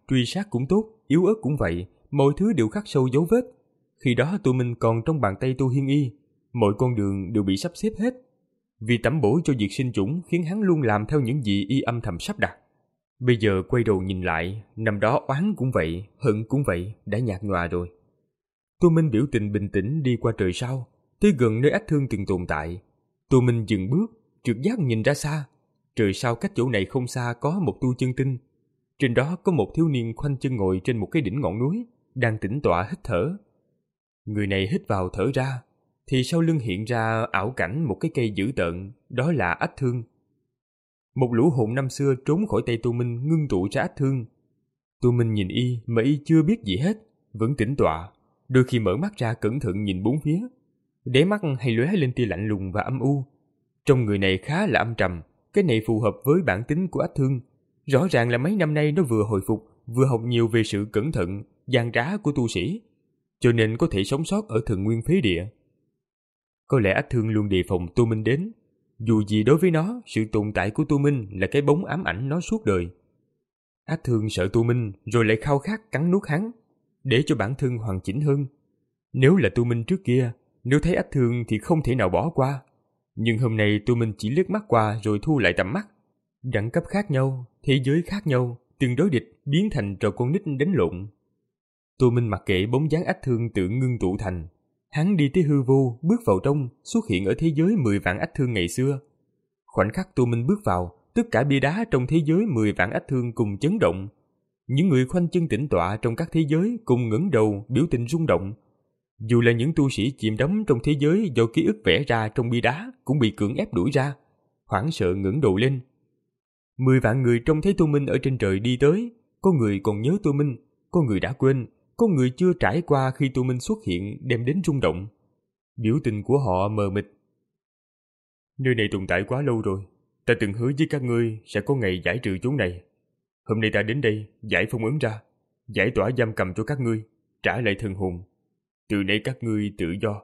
truy sát cũng tốt, yếu ớt cũng vậy, mọi thứ đều khắc sâu dấu vết. Khi đó Tô Minh còn trong bàn tay Tô Hiên Y, mọi con đường đều bị sắp xếp hết. Vì tẩm bổ cho việc sinh chủng khiến hắn luôn làm theo những gì y âm thầm sắp đặt. Bây giờ quay đầu nhìn lại, năm đó oán cũng vậy, hận cũng vậy, đã nhạt nhòa rồi. Tô Minh biểu tình bình tĩnh đi qua trời sau, tới gần nơi Ách Thương từng tồn tại. Tô Minh dừng bước, trực giác nhìn ra xa. Trời sau cách chỗ này không xa có một tu chân tinh. Trên đó có một thiếu niên khoanh chân ngồi trên một cái đỉnh ngọn núi, đang tĩnh tọa hít thở. Người này hít vào thở ra, thì sau lưng hiện ra ảo cảnh một cái cây dữ tợn, đó là Ách Thương. Một lũ hồn năm xưa trốn khỏi tay Tô Minh ngưng tụ ra Ách Thương. Tô Minh nhìn y mà y chưa biết gì hết, vẫn tĩnh tọa, đôi khi mở mắt ra cẩn thận nhìn bốn phía. Đáy mắt hay lóe lên tia lạnh lùng và âm u. Trong người này khá là âm trầm, cái này phù hợp với bản tính của Ách Thương. Rõ ràng là mấy năm nay nó vừa hồi phục, vừa học nhiều về sự cẩn thận, gian trá của tu sĩ, cho nên có thể sống sót ở Thần Nguyên Phế Địa. Có lẽ Ách Thương luôn đề phòng Tô Minh đến. Dù gì đối với nó, sự tồn tại của Tô Minh là cái bóng ám ảnh nó suốt đời. Ách Thương sợ Tô Minh rồi lại khao khát cắn nuốt hắn, để cho bản thân hoàn chỉnh hơn. Nếu là Tô Minh trước kia, nếu thấy Ách Thương thì không thể nào bỏ qua. Nhưng hôm nay Tô Minh chỉ liếc mắt qua rồi thu lại tầm mắt. Đẳng cấp khác nhau, thế giới khác nhau, từng đối địch biến thành trò con nít đánh lộn. Tô Minh mặc kệ bóng dáng Ách Thương tự ngưng tụ thành. Hắn đi tới hư vô, bước vào trong, xuất hiện ở thế giới mười vạn Ách Thương ngày xưa. Khoảnh khắc Tô Minh bước vào, tất cả bia đá trong thế giới mười vạn Ách Thương cùng chấn động. Những người khoanh chân tĩnh tọa trong các thế giới cùng ngẩng đầu biểu tình rung động. Dù là những tu sĩ chìm đắm trong thế giới do ký ức vẽ ra trong bia đá cũng bị cưỡng ép đuổi ra, hoảng sợ ngẩng đầu lên. Mười vạn người trông thấy Tô Minh ở trên trời đi tới, có người còn nhớ Tô Minh, có người đã quên, có người chưa trải qua khi Tô Minh xuất hiện đem đến rung động. Biểu tình của họ mờ mịt. Nơi này tồn tại quá lâu rồi, ta từng hứa với các ngươi sẽ có ngày giải trừ chốn này. Hôm nay ta đến đây giải phong ấn ra, giải tỏa giam cầm cho các ngươi, trả lại thần hồn. Từ nay các ngươi tự do.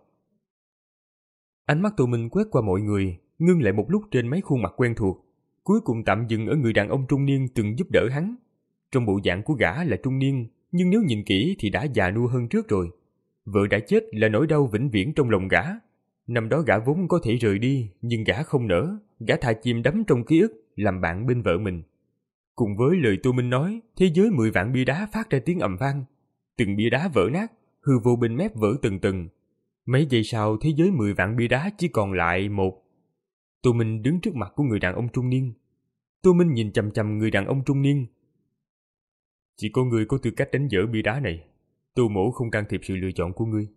Ánh mắt Tô Minh quét qua mọi người, ngưng lại một lúc trên mấy khuôn mặt quen thuộc, cuối cùng tạm dừng ở người đàn ông trung niên từng giúp đỡ hắn. Trong bộ dạng của gã là trung niên, nhưng nếu nhìn kỹ thì đã già nua hơn trước rồi. Vợ đã chết là nỗi đau vĩnh viễn trong lòng gã. Năm đó gã vốn có thể rời đi, nhưng gã không nỡ, gã thà chìm đắm trong ký ức, làm bạn bên vợ mình. Cùng với lời Tô Minh nói, thế giới mười vạn bia đá phát ra tiếng ầm vang. Từng bia đá vỡ nát, hư vô bên mép vỡ từng từng. Mấy giây sau, thế giới mười vạn bia đá chỉ còn lại một. Tô Minh đứng trước mặt của người đàn ông trung niên. Tô Minh nhìn chằm chằm người đàn ông trung niên. Chỉ có ngươi có tư cách đánh vỡ bia đá này. Tô mỗ không can thiệp sự lựa chọn của ngươi.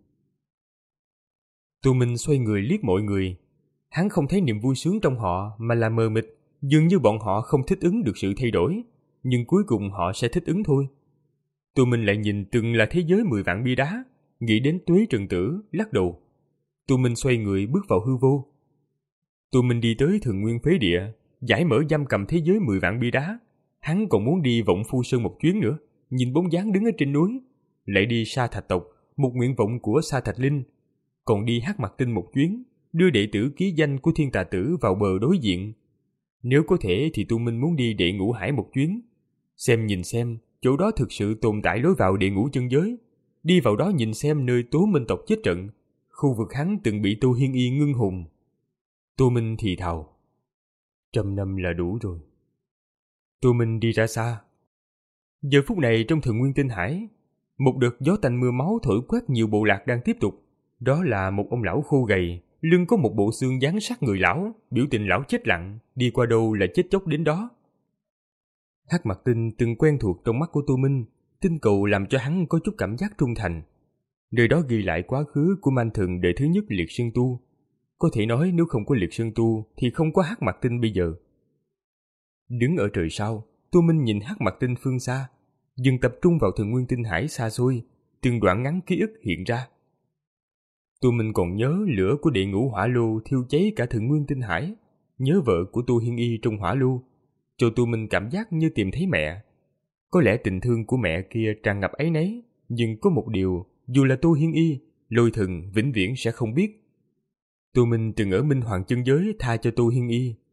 Tô Minh xoay người liếc mọi người. Hắn không thấy niềm vui sướng trong họ mà là mờ mịt, dường như bọn họ không thích ứng được sự thay đổi, nhưng cuối cùng họ sẽ thích ứng thôi. Tô Minh lại nhìn từng là thế giới mười vạn bia đá, nghĩ đến Tuế Trần Tử, lắc đầu. Tô Minh xoay người bước vào hư vô. Tô Minh đi tới Thần Nguyên Phế Địa, giải mở giam cầm thế giới mười vạn bia đá. Hắn còn muốn đi Vọng Phu Sơn một chuyến nữa, nhìn bóng dáng đứng ở trên núi, lại đi Sa Thạch tộc, một nguyện vọng của Sa Thạch Linh, còn đi Hắc Mặt Tinh một chuyến, đưa đệ tử ký danh của Thiên Tà Tử vào bờ đối diện. Nếu có thể thì Tô Minh muốn đi Đệ Ngũ Hải một chuyến, xem nhìn xem chỗ đó thực sự tồn tại lối vào Đệ Ngũ chân giới, đi vào đó nhìn xem nơi Tố Minh tộc chết trận, khu vực hắn từng bị Tô Hiên Y ngưng hồn. Tô Minh thì thào, trăm năm là đủ rồi. Tô Minh đi ra xa. Giờ phút này trong Thần Nguyên Tinh Hải, một đợt gió tanh mưa máu thổi quét nhiều bộ lạc đang tiếp tục. Đó là một ông lão khô gầy, lưng có một bộ xương dán sát người lão, biểu tình lão chết lặng, đi qua đâu là chết chóc đến đó. Hắc Mặt Tinh từng quen thuộc trong mắt của Tô Minh, tinh cầu làm cho hắn có chút cảm giác trung thành. Nơi đó ghi lại quá khứ của man thần đời thứ nhất Liệt Sơn Tu. Có thể nói nếu không có Liệt Sơn Tu thì không có Hắc Mặt Tinh bây giờ. Đứng ở trời sau, Tô Minh nhìn Hắc Mặt Tinh phương xa, dừng tập trung vào Thần Nguyên Tinh Hải xa xôi, từng đoạn ngắn ký ức hiện ra. Tô Minh còn nhớ lửa của Đệ Ngũ Hỏa Lô thiêu cháy cả Thần Nguyên Tinh Hải, nhớ vợ của Tô Hiên Y trong hỏa lô, cho Tô Minh cảm giác như tìm thấy mẹ. Có lẽ tình thương của mẹ kia tràn ngập áy náy, nhưng có một điều, dù là Tô Hiên Y, Lôi Thần vĩnh viễn sẽ không biết. Tô Minh từng ở Minh Hoàng chân giới tha cho Tô Hiên Y.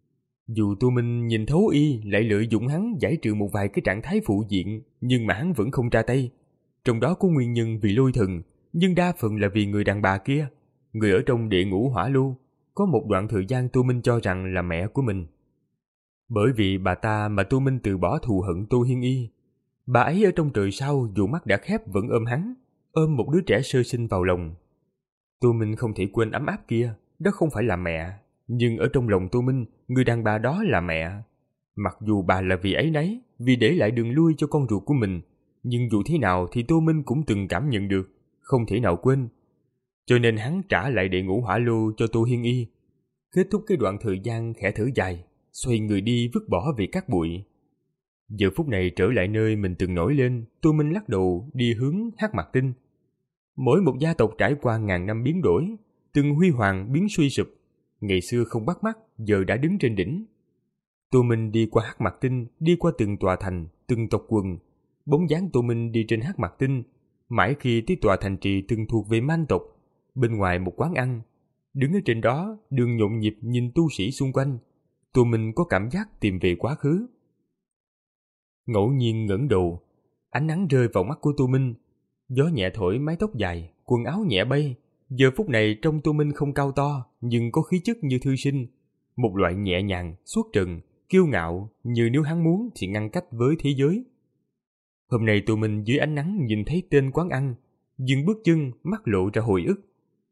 Dù Tô Minh nhìn thấu y lại lợi dụng hắn giải trừ một vài cái trạng thái phụ diện, nhưng mà hắn vẫn không ra tay. Trong đó có nguyên nhân vì lôi thần, nhưng đa phần là vì người đàn bà kia, người ở trong địa ngũ hỏa lưu. Có một đoạn thời gian Tô Minh cho rằng là mẹ của mình. Bởi vì bà ta mà Tô Minh từ bỏ thù hận Tô Hiên Y. Bà ấy ở trong trời sau dù mắt đã khép vẫn ôm hắn, ôm một đứa trẻ sơ sinh vào lòng. Tô Minh không thể quên ấm áp kia, đó không phải là mẹ, nhưng ở trong lòng Tô Minh, người đàn bà đó là mẹ. Mặc dù bà là vì ấy nấy, vì để lại đường lui cho con ruột của mình, nhưng dù thế nào thì Tô Minh cũng từng cảm nhận được, không thể nào quên. Cho nên hắn trả lại địa ngũ hỏa lô cho Tô Hiên Y. Kết thúc cái đoạn thời gian khẽ thở dài, xoay người đi vứt bỏ về cát bụi. Giờ phút này trở lại nơi mình từng nổi lên, Tô Minh lắc đầu đi hướng Hắc Mạc Tinh. Mỗi một gia tộc trải qua ngàn năm biến đổi, từng huy hoàng biến suy sụp. Ngày xưa không bắt mắt, giờ đã đứng trên đỉnh. Tô Minh đi qua Hắc Mạc Tinh, đi qua từng tòa thành, từng tộc quần. Bóng dáng Tô Minh đi trên Hắc Mạc Tinh, mãi khi tới tòa thành trì từng thuộc về Man tộc. Bên ngoài một quán ăn, đứng ở trên đó, đường nhộn nhịp nhìn tu sĩ xung quanh. Tô Minh có cảm giác tìm về quá khứ. Ngẫu nhiên ngẩng đầu, ánh nắng rơi vào mắt của Tô Minh. Gió nhẹ thổi mái tóc dài, quần áo nhẹ bay. Giờ phút này trông Tô Minh không cao to, nhưng có khí chất như thư sinh. Một loại nhẹ nhàng, xuất trần, kiêu ngạo, như nếu hắn muốn thì ngăn cách với thế giới. Hôm nay Tô Minh dưới ánh nắng nhìn thấy tên quán ăn, dừng bước chân, mắt lộ ra hồi ức.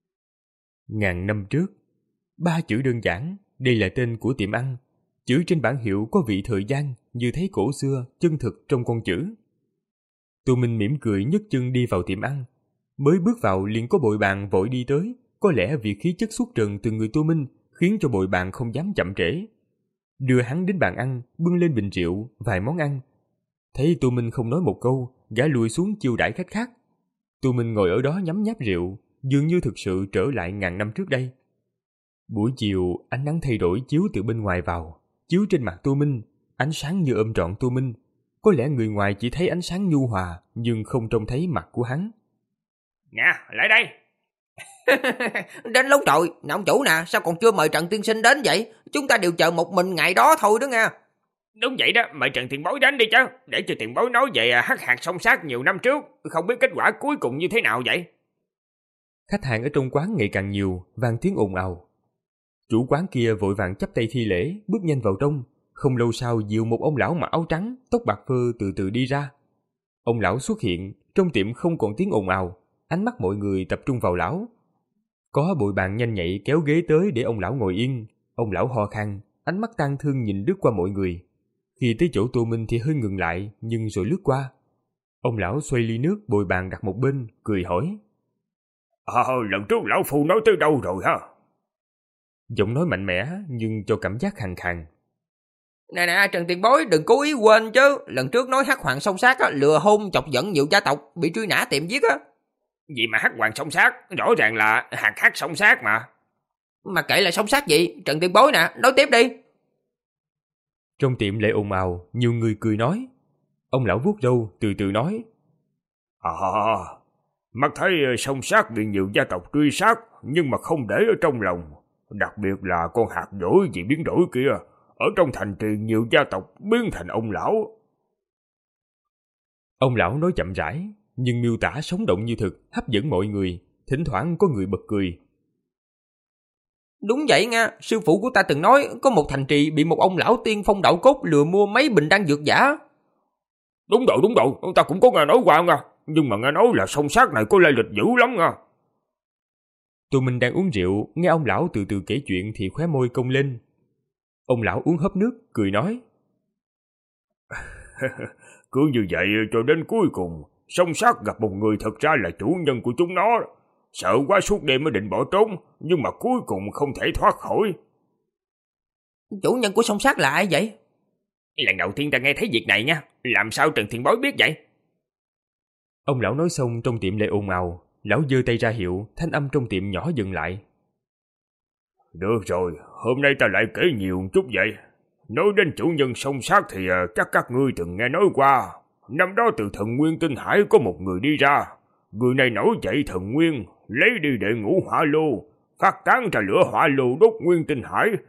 Ngàn năm trước, ba chữ đơn giản, đây là tên của tiệm ăn. Chữ trên bảng hiệu có vị thời gian, như thấy cổ xưa, chân thực trong con chữ. Tô Minh mỉm cười nhấc chân đi vào tiệm ăn. Mới bước vào liền có bội bàn vội đi tới. Có lẽ vì khí chất xuất trần từ người Tô Minh khiến cho bội bàn không dám chậm trễ. Đưa hắn đến bàn ăn, bưng lên bình rượu, vài món ăn. Thấy Tô Minh không nói một câu, gã lùi xuống chiêu đãi khách khác. Tô Minh ngồi ở đó nhấm nháp rượu, dường như thực sự trở lại ngàn năm trước đây. Buổi chiều, ánh nắng thay đổi chiếu từ bên ngoài vào, chiếu trên mặt Tô Minh, ánh sáng như ôm trọn Tô Minh. Có lẽ người ngoài chỉ thấy ánh sáng nhu hòa, nhưng không trông thấy mặt của hắn. Nè, lại đây. Đến lúc rồi, nè ông chủ nè, sao còn chưa mời Trần tiên sinh đến vậy? Chúng ta đều chờ một mình ngày đó thôi đó nha. Đúng vậy đó, mời Trần tiền bối đến đi chứ, để cho tiền bối nói về hắc hạt song sát nhiều năm trước, không biết kết quả cuối cùng như thế nào vậy. Khách hàng ở trong quán ngày càng nhiều, vang tiếng ồn ào. Chủ quán kia vội vàng chắp tay thi lễ, bước nhanh vào trong. Không lâu sau dìu một ông lão mặc áo trắng, tóc bạc phơ từ từ đi ra. Ông lão xuất hiện, trong tiệm không còn tiếng ồn ào, ánh mắt mọi người tập trung vào lão. Có bội bàn nhanh nhạy kéo ghế tới để ông lão ngồi yên. Ông lão ho khan, ánh mắt tang thương nhìn lướt qua mọi người. Khi tới chỗ Tô Minh thì hơi ngừng lại, nhưng rồi lướt qua. Ông lão xoay ly nước bồi bàn đặt một bên, cười hỏi. À, lần trước lão phu nói tới đâu rồi hả? Giọng nói mạnh mẽ nhưng cho cảm giác khàn khàn. Nè nè, Trần tiền bối đừng cố ý quên chứ. Lần trước nói hắc hoàng song sát á, lừa hôn chọc giận nhiều gia tộc, bị truy nã tiệm giết á. Gì mà hắc hoàng song sát, rõ ràng là hạt hắc song sát mà. Mà kệ là song sát gì, Trần tiền bối nè, nói tiếp đi. Trong tiệm lại ồn ào, nhiều người cười nói. Ông lão vuốt râu, từ từ nói. À, mắt thấy song sát bị nhiều gia tộc truy sát, nhưng mà không để ở trong lòng. Đặc biệt là con hạt dỗi vì biến đổi kia, ở trong thành trì nhiều gia tộc biến thành ông lão. Ông lão nói chậm rãi, nhưng miêu tả sống động như thực, hấp dẫn mọi người. Thỉnh thoảng có người bật cười. Đúng vậy nha, sư phụ của ta từng nói có một thành trì bị một ông lão tiên phong đạo cốt lừa mua mấy bình đan dược giả. Đúng rồi, đúng rồi, ta cũng có nghe nói qua nha. Nhưng mà nghe nói là song sát này có lai lịch dữ lắm nha. Tụi mình đang uống rượu, nghe ông lão từ từ kể chuyện thì khóe môi cong lên. Ông lão uống hớp nước, cười nói. Cứ như vậy cho đến cuối cùng, song sát gặp một người thật ra là chủ nhân của chúng nó. Sợ quá suốt đêm mới định bỏ trốn, nhưng mà cuối cùng không thể thoát khỏi. Chủ nhân của song sát là ai vậy? Lần đầu tiên ta nghe thấy việc này nha. Làm sao Trần Thiện Bối biết vậy? Ông lão nói xong trong tiệm lại ồn ào. Lão giơ tay ra hiệu, thanh âm trong tiệm nhỏ dừng lại. Được rồi, hôm nay ta lại kể nhiều một chút vậy. Nói đến chủ nhân song sát thì chắc các ngươi từng nghe nói qua. Năm đó từ thần nguyên tinh hải có một người đi ra. Người này nổi dậy thần nguyên, lấy đi đệ ngũ hỏa lô, phát tán ra lửa hỏa lô đốt nguyên tinh hải.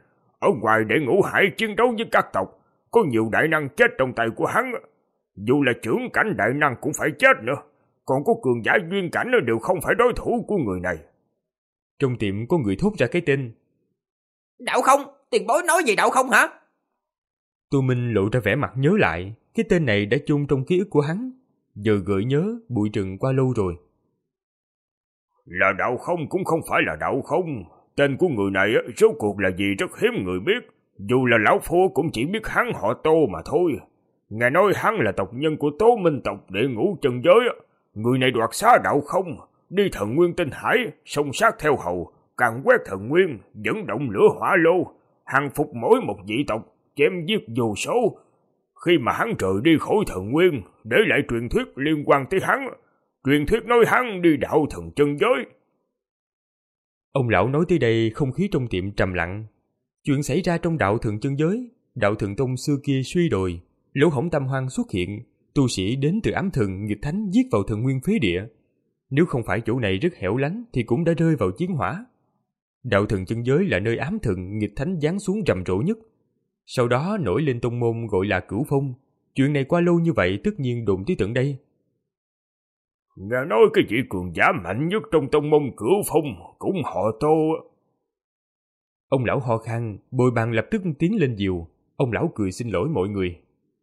Ở ngoài để ngũ hải chiến đấu với các tộc, có nhiều đại năng chết trong tay của hắn. Dù là trưởng cảnh đại năng cũng phải chết nữa. Còn có cường giả duyên cảnh đều không phải đối thủ của người này. Trong tiệm có người thốt ra cái tên. Đạo Không, tiền bối nói gì Đạo Không hả? Tô Minh lộ ra vẻ mặt nhớ lại, cái tên này đã chôn trong ký ức của hắn. Giờ gợi nhớ bụi trừng qua lâu rồi. Là Đạo Không cũng không phải là Đạo Không. Tên của người này rốt cuộc là gì rất hiếm người biết. Dù là lão phu cũng chỉ biết hắn họ Tô mà thôi. Nghe nói hắn là tộc nhân của Tố Minh tộc Đệ Ngũ Chân Giới. Người này đoạt xá Đạo Không, đi thần nguyên tinh hải, xông sát theo hầu, càn quét thần nguyên, dẫn động lửa hỏa lô, hàng phục mỗi một dị tộc, chém giết vô số. Khi mà hắn rời đi khỏi thần nguyên, để lại truyền thuyết liên quan tới hắn. Truyền thuyết nói hắn đi đạo thần chân giới. Ông lão nói tới đây, không khí trong tiệm trầm lặng. Chuyện xảy ra trong đạo thần chân giới, đạo thần tông xưa kia suy đồi, lỗ hổng tam hoang xuất hiện, tu sĩ đến từ ám thần nghịch thánh giết vào thần nguyên phế địa. Nếu không phải chỗ này rất hẻo lánh thì cũng đã rơi vào chiến hỏa. Đạo thần chân giới là nơi ám thần nghịch thánh giáng xuống rầm rộ nhất. Sau đó nổi lên tông môn gọi là Cửu Phong. Chuyện này qua lâu như vậy tất nhiên đồn tới tận đây. Nghe nói cái vị cường giả mạnh nhất trong tông môn Cửu Phong cũng họ Tô. Ông lão ho khan, bồi bàn lập tức tiến lên diều. Ông lão cười xin lỗi mọi người.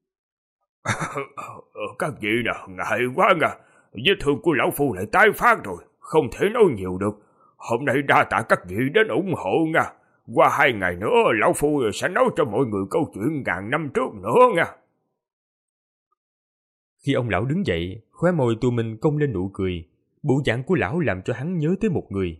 Các vị nè, ngại quá nha. Vết thương của lão phu lại tái phát rồi, không thể nói nhiều được. Hôm nay đa tạ các vị đến ủng hộ nha. Qua hai ngày nữa lão phu sẽ nói cho mọi người câu chuyện ngàn năm trước nữa nha. Khi ông lão đứng dậy, khóe môi Tô Minh cong lên nụ cười. Bộ dạng của lão làm cho hắn nhớ tới một người.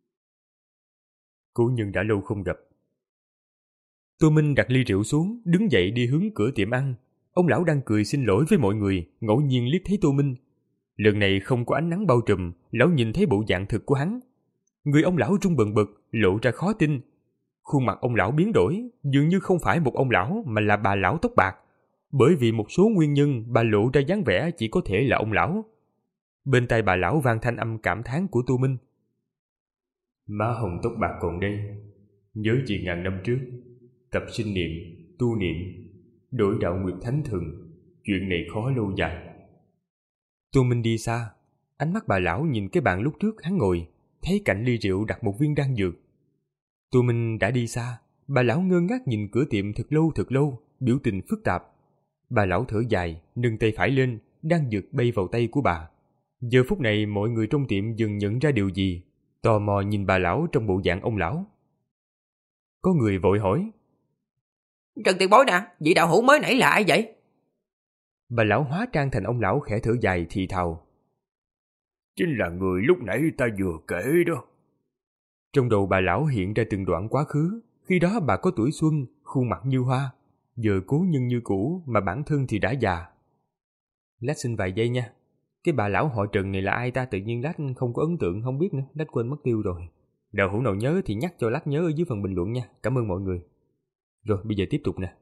Cố nhân đã lâu không gặp. Tô Minh đặt ly rượu xuống, đứng dậy đi hướng cửa tiệm ăn. Ông lão đang cười xin lỗi với mọi người, ngẫu nhiên liếc thấy Tô Minh. Lần này không có ánh nắng bao trùm, lão nhìn thấy bộ dạng thực của hắn. Người ông lão run bần bật, lộ ra khó tin. Khuôn mặt ông lão biến đổi, dường như không phải một ông lão mà là bà lão tóc bạc. Bởi vì một số nguyên nhân, bà lộ ra dáng vẻ chỉ có thể là ông lão. Bên tai bà lão vang thanh âm cảm thán của Tô Minh. Má hồng tóc bạc còn đây, nhớ chuyện ngàn năm trước, tập sinh niệm, tu niệm, đổi đạo nguyệt thánh thần, chuyện này khó lâu dài. Tô Minh đi xa, ánh mắt bà lão nhìn cái bàn lúc trước hắn ngồi, thấy cạnh ly rượu đặt một viên đan dược. Tô Minh đã đi xa, bà lão ngơ ngác nhìn cửa tiệm thật lâu thật lâu, biểu tình phức tạp. Bà lão thở dài, nâng tay phải lên, đan dược bay vào tay của bà. Giờ phút này mọi người trong tiệm dần nhận ra điều gì, tò mò nhìn bà lão trong bộ dạng ông lão. Có người vội hỏi. Trần tiền bối nè, vị đạo hữu mới nãy là ai vậy? Bà lão hóa trang thành ông lão khẽ thở dài thì thào. Chính là người lúc nãy ta vừa kể đó. Trong đầu bà lão hiện ra từng đoạn quá khứ. Khi đó bà có tuổi xuân, khuôn mặt như hoa. Giờ cố nhân như cũ mà bản thân thì đã già. Lát xin vài giây nha. Cái bà lão họ Trần này là ai ta, tự nhiên Lát không có ấn tượng, không biết nữa. Lát quên mất tiêu rồi. Đạo hữu nào nhớ thì nhắc cho Lát nhớ ở dưới phần bình luận nha. Cảm ơn mọi người. Rồi bây giờ tiếp tục nè.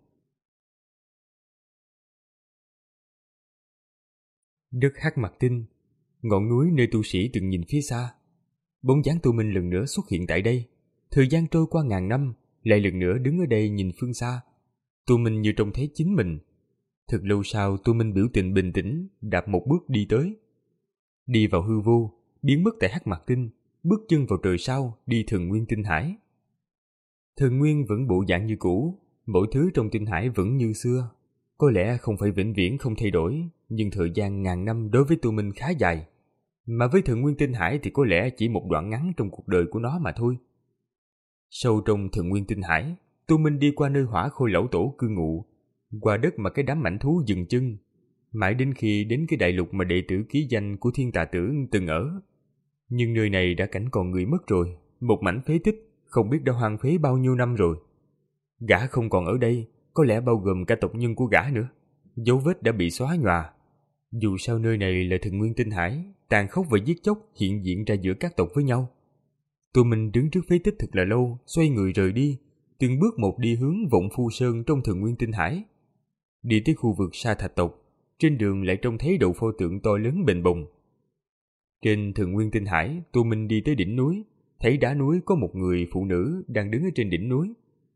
Đất Hắc Mặc Tinh, ngọn núi nơi tu sĩ từng nhìn phía xa. Bóng dáng Tô Minh lần nữa xuất hiện tại đây. Thời gian trôi qua ngàn năm, lại lần nữa đứng ở đây nhìn phương xa. Tô Minh như trông thấy chính mình. Thật lâu sau, Tô Minh biểu tình bình tĩnh, đạp một bước đi tới. Đi vào hư vô, biến mất tại Hắc Mặc Tinh, bước chân vào trời sau, đi Thần Nguyên Tinh Hải. Thần Nguyên vẫn bộ dạng như cũ, mọi thứ trong tinh hải vẫn như xưa. Có lẽ không phải vĩnh viễn không thay đổi, nhưng thời gian ngàn năm đối với Tô Minh khá dài. Mà với Thần Nguyên Tinh Hải thì có lẽ chỉ một đoạn ngắn trong cuộc đời của nó mà thôi. Sâu trong Thần Nguyên Tinh Hải, Tô Minh đi qua nơi Hỏa Khôi lão tổ cư ngụ, qua đất mà cái đám mãnh thú dừng chân, mãi đến khi đến cái đại lục mà đệ tử ký danh của Thiên Tà Tử từng ở. Nhưng nơi này đã cảnh còn người mất rồi, một mảnh phế tích, không biết đã hoang phế bao nhiêu năm rồi. Gã không còn ở đây, có lẽ bao gồm cả tộc nhân của gã nữa. Dấu vết đã bị xóa nhòa. Dù sao nơi này là Thần Nguyên Tinh Hải, tàn khốc và giết chóc hiện diện ra giữa các tộc với nhau. Tô Minh đứng trước phế tích thật là lâu, xoay người rời đi, từng bước một đi hướng Vọng Phu Sơn trong Thần Nguyên Tinh Hải. Đi tới khu vực Sa Thạch tộc, trên đường lại trông thấy đầu pho tượng to lớn bềnh bồng. Trên Thần Nguyên Tinh Hải, Tô Minh đi tới đỉnh núi, thấy đá núi có một người phụ nữ đang đứng ở trên đỉnh núi.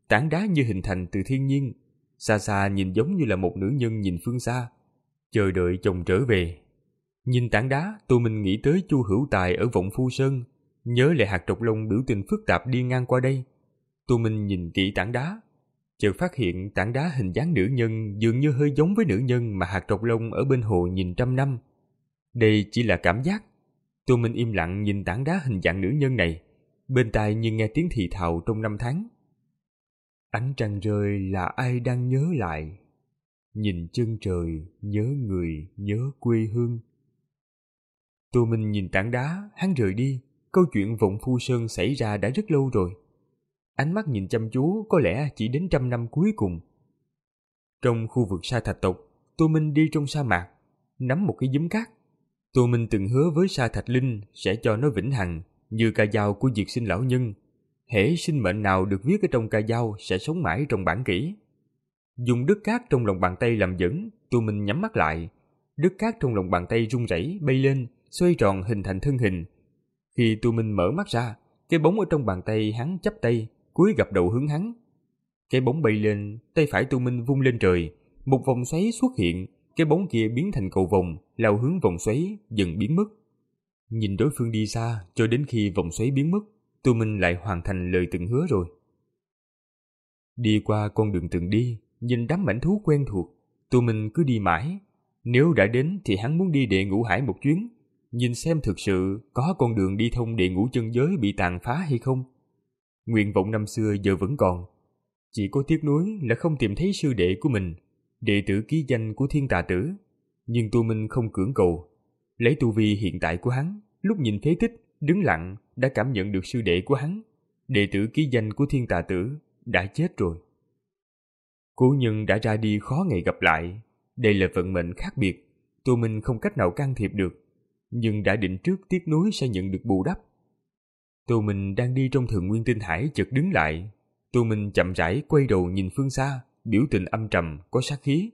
tảng đá như hình thành từ thiên nhiên, xa xa nhìn giống như là một nữ nhân nhìn phương xa, chờ đợi chồng trở về. Nhìn tảng đá, Tô Minh nghĩ tới Chu Hữu Tài ở Vọng Phu Sơn, nhớ lại hạt trọc lông biểu tình phức tạp đi ngang qua đây. Tô Minh nhìn kỹ tảng đá, chợt phát hiện tảng đá hình dáng nữ nhân dường như hơi giống với nữ nhân mà hạt trọc lông ở bên hồ nhìn trăm năm. Đây chỉ là cảm giác. Tô Minh im lặng nhìn tảng đá hình dạng nữ nhân này, bên tai như nghe tiếng thì thào trong năm tháng. Ánh trăng rơi là ai đang nhớ lại, nhìn chân trời, nhớ người, nhớ quê hương. Tô Minh nhìn tảng đá, hắn rời đi. Câu chuyện Vọng Phu Sơn xảy ra đã rất lâu rồi. Ánh mắt nhìn chăm chú có lẽ chỉ đến trăm năm cuối cùng. Trong khu vực sa thạch tộc, Tô Minh đi trong sa mạc, nắm một cái giấm cát. Tô Minh từng hứa với sa thạch linh sẽ cho nó vĩnh hằng, như ca dao của Diệt Sinh lão nhân. Hễ sinh mệnh nào được viết ở trong ca dao sẽ sống mãi trong bản kỷ. Dùng đất cát trong lòng bàn tay làm dẫn, Tô Minh nhắm mắt lại. Đất cát trong lòng bàn tay rung rẩy bay lên, xoay tròn hình thành thân hình. Khi Tô Minh mở mắt ra, cái bóng ở trong bàn tay hắn chắp tay, cúi gập đầu hướng hắn. Cái bóng bay lên, tay phải Tô Minh vung lên trời, một vòng xoáy xuất hiện, cái bóng kia biến thành cầu vồng, lao hướng vòng xoáy, dần biến mất. Nhìn đối phương đi xa, cho đến khi vòng xoáy biến mất, Tô Minh lại hoàn thành lời từng hứa rồi. Đi qua con đường từng đi, nhìn đám mãnh thú quen thuộc, Tô Minh cứ đi mãi. Nếu đã đến thì hắn muốn đi Địa Ngũ Hải một chuyến, nhìn xem thực sự có con đường đi thông Địa Ngũ chân giới bị tàn phá hay không. Nguyện vọng năm xưa giờ vẫn còn, chỉ có tiếc nuối là không tìm thấy sư đệ của mình, đệ tử ký danh của Thiên Tà Tử. Nhưng Tô Minh không cưỡng cầu. Lấy tu vi hiện tại của hắn, lúc nhìn phế tích, đứng lặng đã cảm nhận được sư đệ của hắn, đệ tử ký danh của Thiên Tà Tử, đã chết rồi. Cố nhân đã ra đi khó ngày gặp lại, đây là vận mệnh khác biệt, Tô Minh không cách nào can thiệp được, nhưng đã định trước tiếc nuối sẽ nhận được bù đắp. Tô Minh đang đi trong Thường Nguyên Tinh Hải chợt đứng lại. Tô Minh chậm rãi quay đầu nhìn phương xa, biểu tình âm trầm, có sát khí.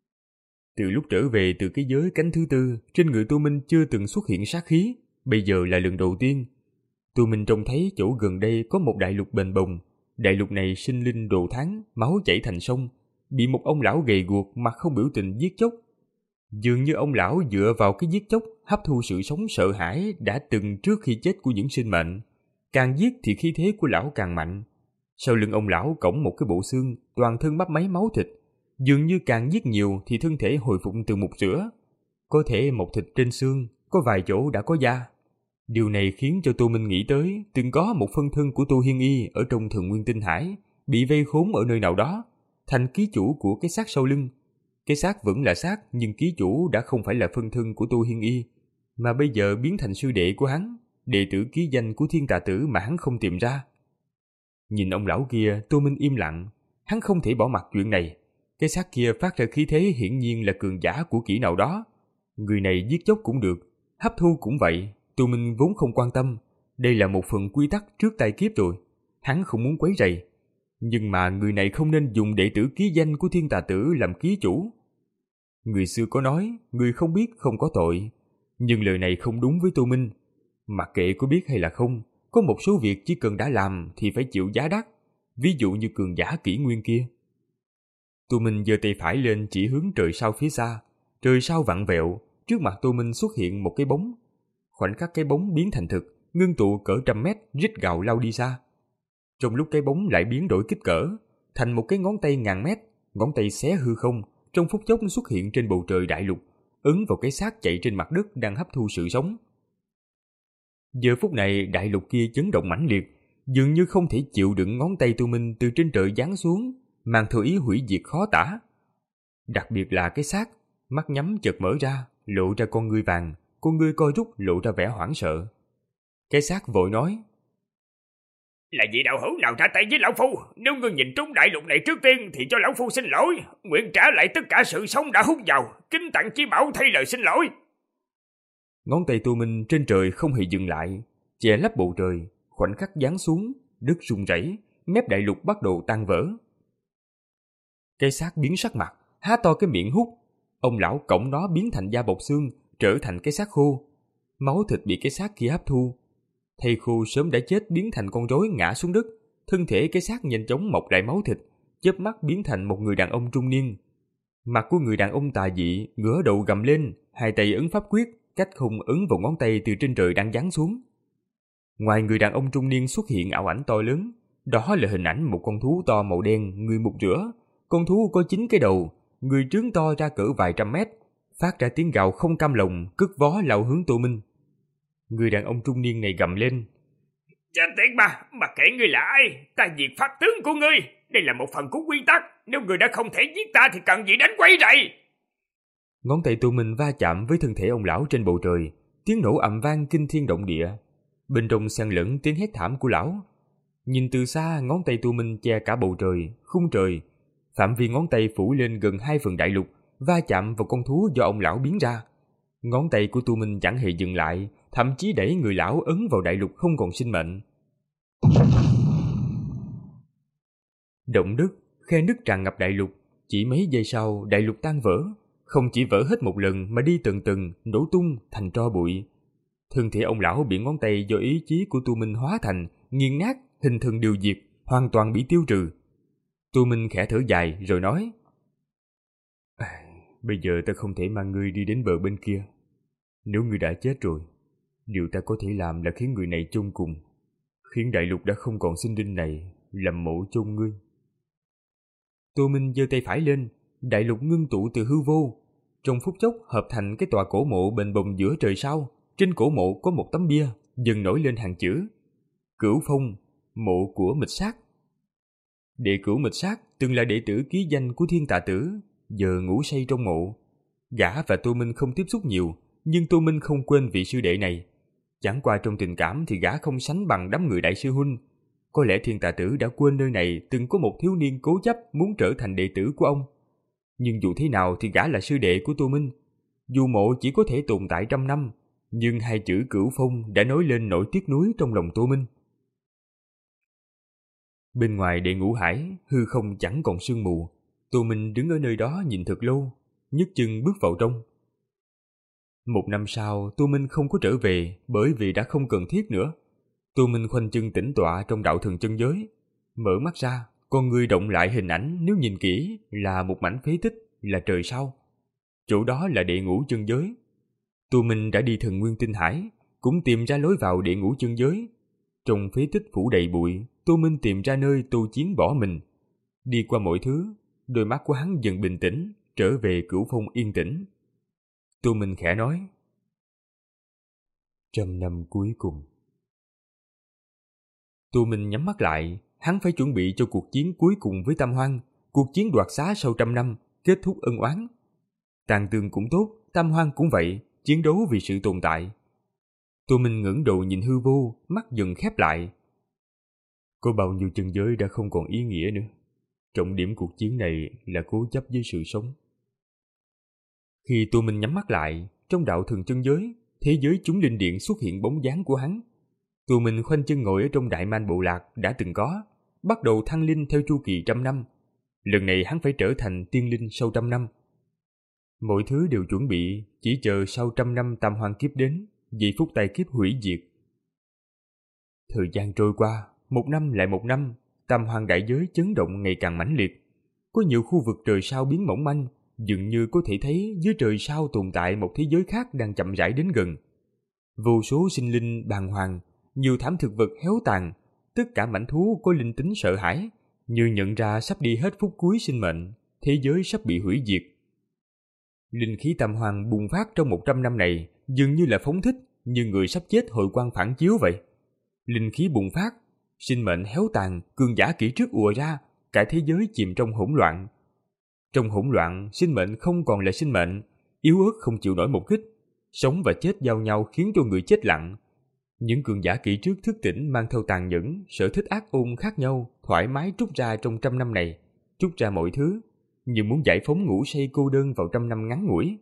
Từ lúc trở về từ cái giới cánh thứ tư, trên người Tô Minh chưa từng xuất hiện sát khí, bây giờ là lần đầu tiên. Tô Minh trông thấy chỗ gần đây có một đại lục bền bồng. Đại lục này sinh linh đồ tháng, máu chảy thành sông, bị một ông lão gầy guộc mặt không biểu tình giết chóc. Dường như ông lão dựa vào cái giết chóc hấp thu sự sống sợ hãi đã từng trước khi chết của những sinh mệnh. Càng giết thì khí thế của lão càng mạnh. Sau lưng ông lão cõng một cái bộ xương, toàn thân bắp máy máu thịt. Dường như càng giết nhiều thì thân thể hồi phục từ mục rửa. Có thể một thịt trên xương, có vài chỗ đã có da. Điều này khiến cho Tô Minh nghĩ tới từng có một phân thân của Tô Hiên Y ở trong Thường Nguyên Tinh Hải, bị vây khốn ở nơi nào đó, thành ký chủ của cái xác sau lưng. Cái xác vẫn là xác, nhưng ký chủ đã không phải là phân thân của Tô Hiên Y, mà bây giờ biến thành sư đệ của hắn, đệ tử ký danh của Thiên Tà Tử mà hắn không tìm ra. Nhìn ông lão kia, Tô Minh im lặng, hắn không thể bỏ mặc chuyện này. Cái xác kia phát ra khí thế hiển nhiên là cường giả của kỹ nào đó. Người này giết chóc cũng được, hấp thu cũng vậy. Tô Minh vốn không quan tâm, đây là một phần quy tắc trước tai kiếp rồi, hắn không muốn quấy rầy. Nhưng mà người này không nên dùng đệ tử ký danh của Thiên Tà Tử làm ký chủ. Người xưa có nói, người không biết không có tội, nhưng lời này không đúng với Tô Minh. Mặc kệ có biết hay là không, có một số việc chỉ cần đã làm thì phải chịu giá đắt, ví dụ như cường giả kỷ nguyên kia. Tô Minh giơ tay phải lên chỉ hướng trời sao phía xa, trời sao vặn vẹo, trước mặt Tô Minh xuất hiện một cái bóng. Khoảnh khắc cái bóng biến thành thực, ngưng tụ cỡ trăm mét, rít gào lao đi xa. Trong lúc cái bóng lại biến đổi kích cỡ, thành một cái ngón tay ngàn mét, ngón tay xé hư không, trong phút chốc xuất hiện trên bầu trời đại lục, ấn vào cái xác chạy trên mặt đất đang hấp thu sự sống. Giờ phút này đại lục kia chấn động mãnh liệt, dường như không thể chịu đựng ngón tay Tô Minh từ trên trời giáng xuống, mang theo ý hủy diệt khó tả. Đặc biệt là cái xác, mắt nhắm chợt mở ra, lộ ra con ngươi vàng, con ngươi coi rút lộ ra vẻ hoảng sợ. Cái xác vội nói: Là vị đạo hữu nào ra tay với lão phu? Nếu ngươi nhìn trúng đại lục này trước tiên thì cho lão phu xin lỗi, nguyện trả lại tất cả sự sống đã hút vào, kính tặng chi bảo thay lời xin lỗi. Ngón tay Tô Minh trên trời không hề dừng lại, che lấp bầu trời, khoảnh khắc giáng xuống, đất rung rẩy, mép đại lục bắt đầu tan vỡ. Cái xác biến sắc mặt, há to cái miệng hút. Ông lão cõng nó biến thành da bọc xương, trở thành cái xác khô. Máu thịt bị cái xác kia hấp thu. Thây khô sớm đã chết biến thành con rối ngã xuống đất, thân thể cái xác nhanh chóng mọc lại máu thịt, chớp mắt biến thành một người đàn ông trung niên. Mặt của người đàn ông tà dị, ngửa đầu gầm lên, hai tay ấn pháp quyết, cách không ấn vào ngón tay từ trên trời đang giáng xuống. Ngoài người đàn ông trung niên xuất hiện ảo ảnh to lớn, đó là hình ảnh một con thú to màu đen, người mục rửa. Con thú có chín cái đầu, người trướng to ra cỡ vài trăm mét, phát ra tiếng gào không cam lòng, cất vó lao hướng Tô Minh. Người đàn ông trung niên này gầm lên: Cha tiện mà, mà kệ ngươi là ai, ta diệt pháp tướng của ngươi. Đây là một phần của quy tắc, nếu ngươi đã không thể giết ta thì cần gì đánh quay rầy. Ngón tay Tô Minh va chạm với thân thể ông lão trên bầu trời, tiếng nổ ầm vang kinh thiên động địa. Bên trong xen lẫn tiếng hét thảm của lão. Nhìn từ xa, ngón tay Tô Minh che cả bầu trời, khung trời. Phạm vi ngón tay phủ lên gần hai phần đại lục, va chạm vào con thú do ông lão biến ra. Ngón tay của Tô Minh chẳng hề dừng lại, thậm chí đẩy người lão ấn vào đại lục không còn sinh mệnh. Động đất, khe nứt tràn ngập đại lục. Chỉ mấy giây sau, đại lục tan vỡ. Không chỉ vỡ hết một lần mà đi từng từng, nổ tung thành tro bụi. Thân thể ông lão bị ngón tay do ý chí của Tô Minh hóa thành, nghiền nát, hình thần điều diệt, hoàn toàn bị tiêu trừ. Tô Minh khẽ thở dài rồi nói: à, bây giờ ta không thể mang ngươi đi đến bờ bên kia. Nếu ngươi đã chết rồi, điều ta có thể làm là khiến người này chôn cùng, khiến đại lục đã không còn sinh linh này làm mộ chôn ngươi. Tô Minh giơ tay phải lên, đại lục ngưng tụ từ hư vô, trong phút chốc hợp thành cái tòa cổ mộ bền bồng giữa trời sao. Trên cổ mộ có một tấm bia, dần nổi lên hàng chữ: Cửu Phong, mộ của Mịch Sát. Đệ cửu Mịch Sát từng là đệ tử ký danh của Thiên Tà Tử, giờ ngủ say trong mộ. Gã và Tô Minh không tiếp xúc nhiều, nhưng Tô Minh không quên vị sư đệ này. Chẳng qua trong tình cảm thì gã không sánh bằng đám người đại sư huynh. Có lẽ Thiên Tà Tử đã quên nơi này từng có một thiếu niên cố chấp muốn trở thành đệ tử của ông. Nhưng dù thế nào thì gã là sư đệ của Tô Minh. Dù mộ chỉ có thể tồn tại trăm năm, nhưng hai chữ Cửu Phong đã nói lên nỗi tiếc nuối trong lòng Tô Minh. Bên ngoài đệ ngũ hải, hư không chẳng còn sương mù. Tô Minh đứng ở nơi đó nhìn thật lâu, nhấc chân bước vào trong. Một năm sau, Tô Minh không có trở về bởi vì đã không cần thiết nữa. Tô Minh khoanh chân tĩnh tọa trong đạo thần chân giới. Mở mắt ra, con người động lại hình ảnh nếu nhìn kỹ là một mảnh phế tích, là trời sao. Chỗ đó là địa ngũ chân giới. Tô Minh đã đi thần nguyên tinh hải, cũng tìm ra lối vào địa ngũ chân giới. Trong phế tích phủ đầy bụi, Tô Minh tìm ra nơi Tô Chiến bỏ mình. Đi qua mọi thứ, đôi mắt của hắn dần bình tĩnh, trở về Cửu Phong yên tĩnh. Tô Minh khẽ nói: Trăm năm cuối cùng. Tô Minh nhắm mắt lại, hắn phải chuẩn bị cho cuộc chiến cuối cùng với Tam Hoang, cuộc chiến đoạt xá sau trăm năm, kết thúc ân oán. Tàn Tương cũng tốt, Tam Hoang cũng vậy, chiến đấu vì sự tồn tại. Tô Minh ngẩng đầu nhìn hư vô, mắt dần khép lại. Có bao nhiêu chân giới đã không còn ý nghĩa nữa. Trọng điểm cuộc chiến này là cố chấp với sự sống. Khi Tô Minh nhắm mắt lại, trong đạo thần chân giới, thế giới chúng linh điện xuất hiện bóng dáng của hắn. Tô Minh khoanh chân ngồi ở trong đại man bộ lạc đã từng có, bắt đầu thăng linh theo chu kỳ trăm năm. Lần này hắn phải trở thành tiên linh sau trăm năm. Mọi thứ đều chuẩn bị, chỉ chờ sau trăm năm Tam Hoang kiếp đến, giây phút tai kiếp hủy diệt. Thời gian trôi qua, một năm lại một năm, Tam Hoang đại giới chấn động ngày càng mãnh liệt. Có nhiều khu vực trời sao biến mỏng manh, dường như có thể thấy dưới trời sao tồn tại một thế giới khác đang chậm rãi đến gần. Vô số sinh linh bàng hoàng, nhiều thảm thực vật héo tàn, tất cả mãnh thú có linh tính sợ hãi, như nhận ra sắp đi hết phút cuối sinh mệnh, thế giới sắp bị hủy diệt. Linh khí Tam Hoang bùng phát trong một trăm năm này, dường như là phóng thích, như người sắp chết hội quang phản chiếu vậy. Linh khí bùng phát, sinh mệnh héo tàn, cường giả kỷ trước ùa ra, cả thế giới chìm trong hỗn loạn. Trong hỗn loạn, sinh mệnh không còn là sinh mệnh, yếu ớt không chịu nổi một kích, sống và chết giao nhau khiến cho người chết lặng. Những cường giả kỷ trước thức tỉnh mang theo tàn nhẫn, sở thích ác ôn khác nhau, thoải mái trút ra trong trăm năm này, trút ra mọi thứ, như muốn giải phóng ngủ say cô đơn vào trăm năm ngắn ngủi.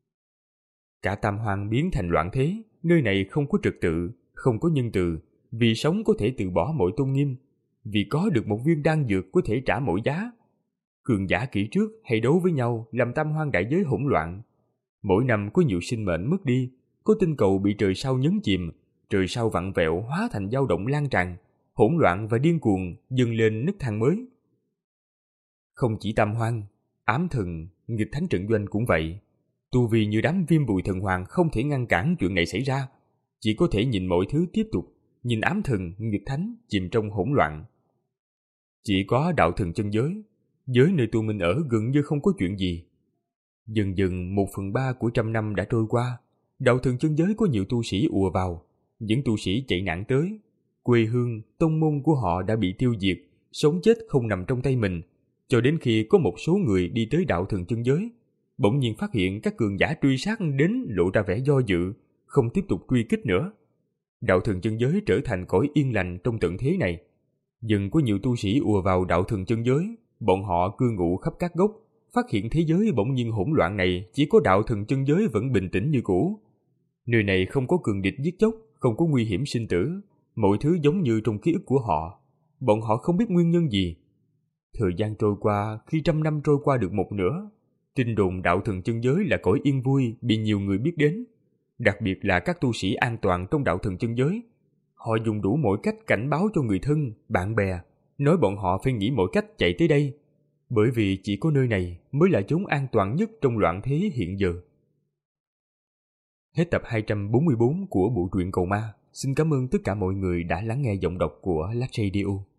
Cả Tam Hoang biến thành loạn thế, nơi này không có trật tự, không có nhân từ, vì sống có thể từ bỏ mọi tôn nghiêm, vì có được một viên đan dược có thể trả mọi giá. Cường giả kỷ trước hay đấu với nhau làm Tam Hoang đại giới hỗn loạn. Mỗi năm có nhiều sinh mệnh mất đi, có tinh cầu bị trời sao nhấn chìm, trời sao vặn vẹo hóa thành dao động lan tràn, hỗn loạn và điên cuồng dâng lên nấc thang mới. Không chỉ Tam Hoang, ám thần, nghịch thánh trận doanh cũng vậy. Tu vi như đám viêm bụi thần hoàng không thể ngăn cản chuyện này xảy ra, chỉ có thể nhìn mọi thứ tiếp tục, nhìn ám thần, nghịch thánh chìm trong hỗn loạn. Chỉ có đạo thần chân giới, giới nơi tu minh ở gần như không có chuyện gì. Dần dần một phần ba của trăm năm đã trôi qua, đạo thần chân giới có nhiều tu sĩ ùa vào, những tu sĩ chạy nạn tới. Quê hương, tông môn của họ đã bị tiêu diệt, sống chết không nằm trong tay mình, cho đến khi có một số người đi tới đạo thần chân giới, bỗng nhiên phát hiện các cường giả truy sát đến lộ ra vẻ do dự, không tiếp tục truy kích nữa. Đạo thần chân giới trở thành cõi yên lành trong tận thế này. Dần có nhiều tu sĩ ùa vào đạo thần chân giới, bọn họ cư ngụ khắp các góc, phát hiện thế giới bỗng nhiên hỗn loạn này chỉ có đạo thần chân giới vẫn bình tĩnh như cũ. Nơi này không có cường địch giết chóc, không có nguy hiểm sinh tử, mọi thứ giống như trong ký ức của họ. Bọn họ không biết nguyên nhân gì. Thời gian trôi qua, khi trăm năm trôi qua được một nửa, tin đồn đạo thần chân giới là cõi yên vui bị nhiều người biết đến, đặc biệt là các tu sĩ an toàn trong đạo thần chân giới. Họ dùng đủ mọi cách cảnh báo cho người thân, bạn bè, nói bọn họ phải nghĩ mọi cách chạy tới đây, bởi vì chỉ có nơi này mới là chốn an toàn nhất trong loạn thế hiện giờ. Hết tập hai trăm bốn mươi bốn của bộ truyện Cầu Ma. Xin cảm ơn tất cả mọi người đã lắng nghe giọng đọc của Lát Radio.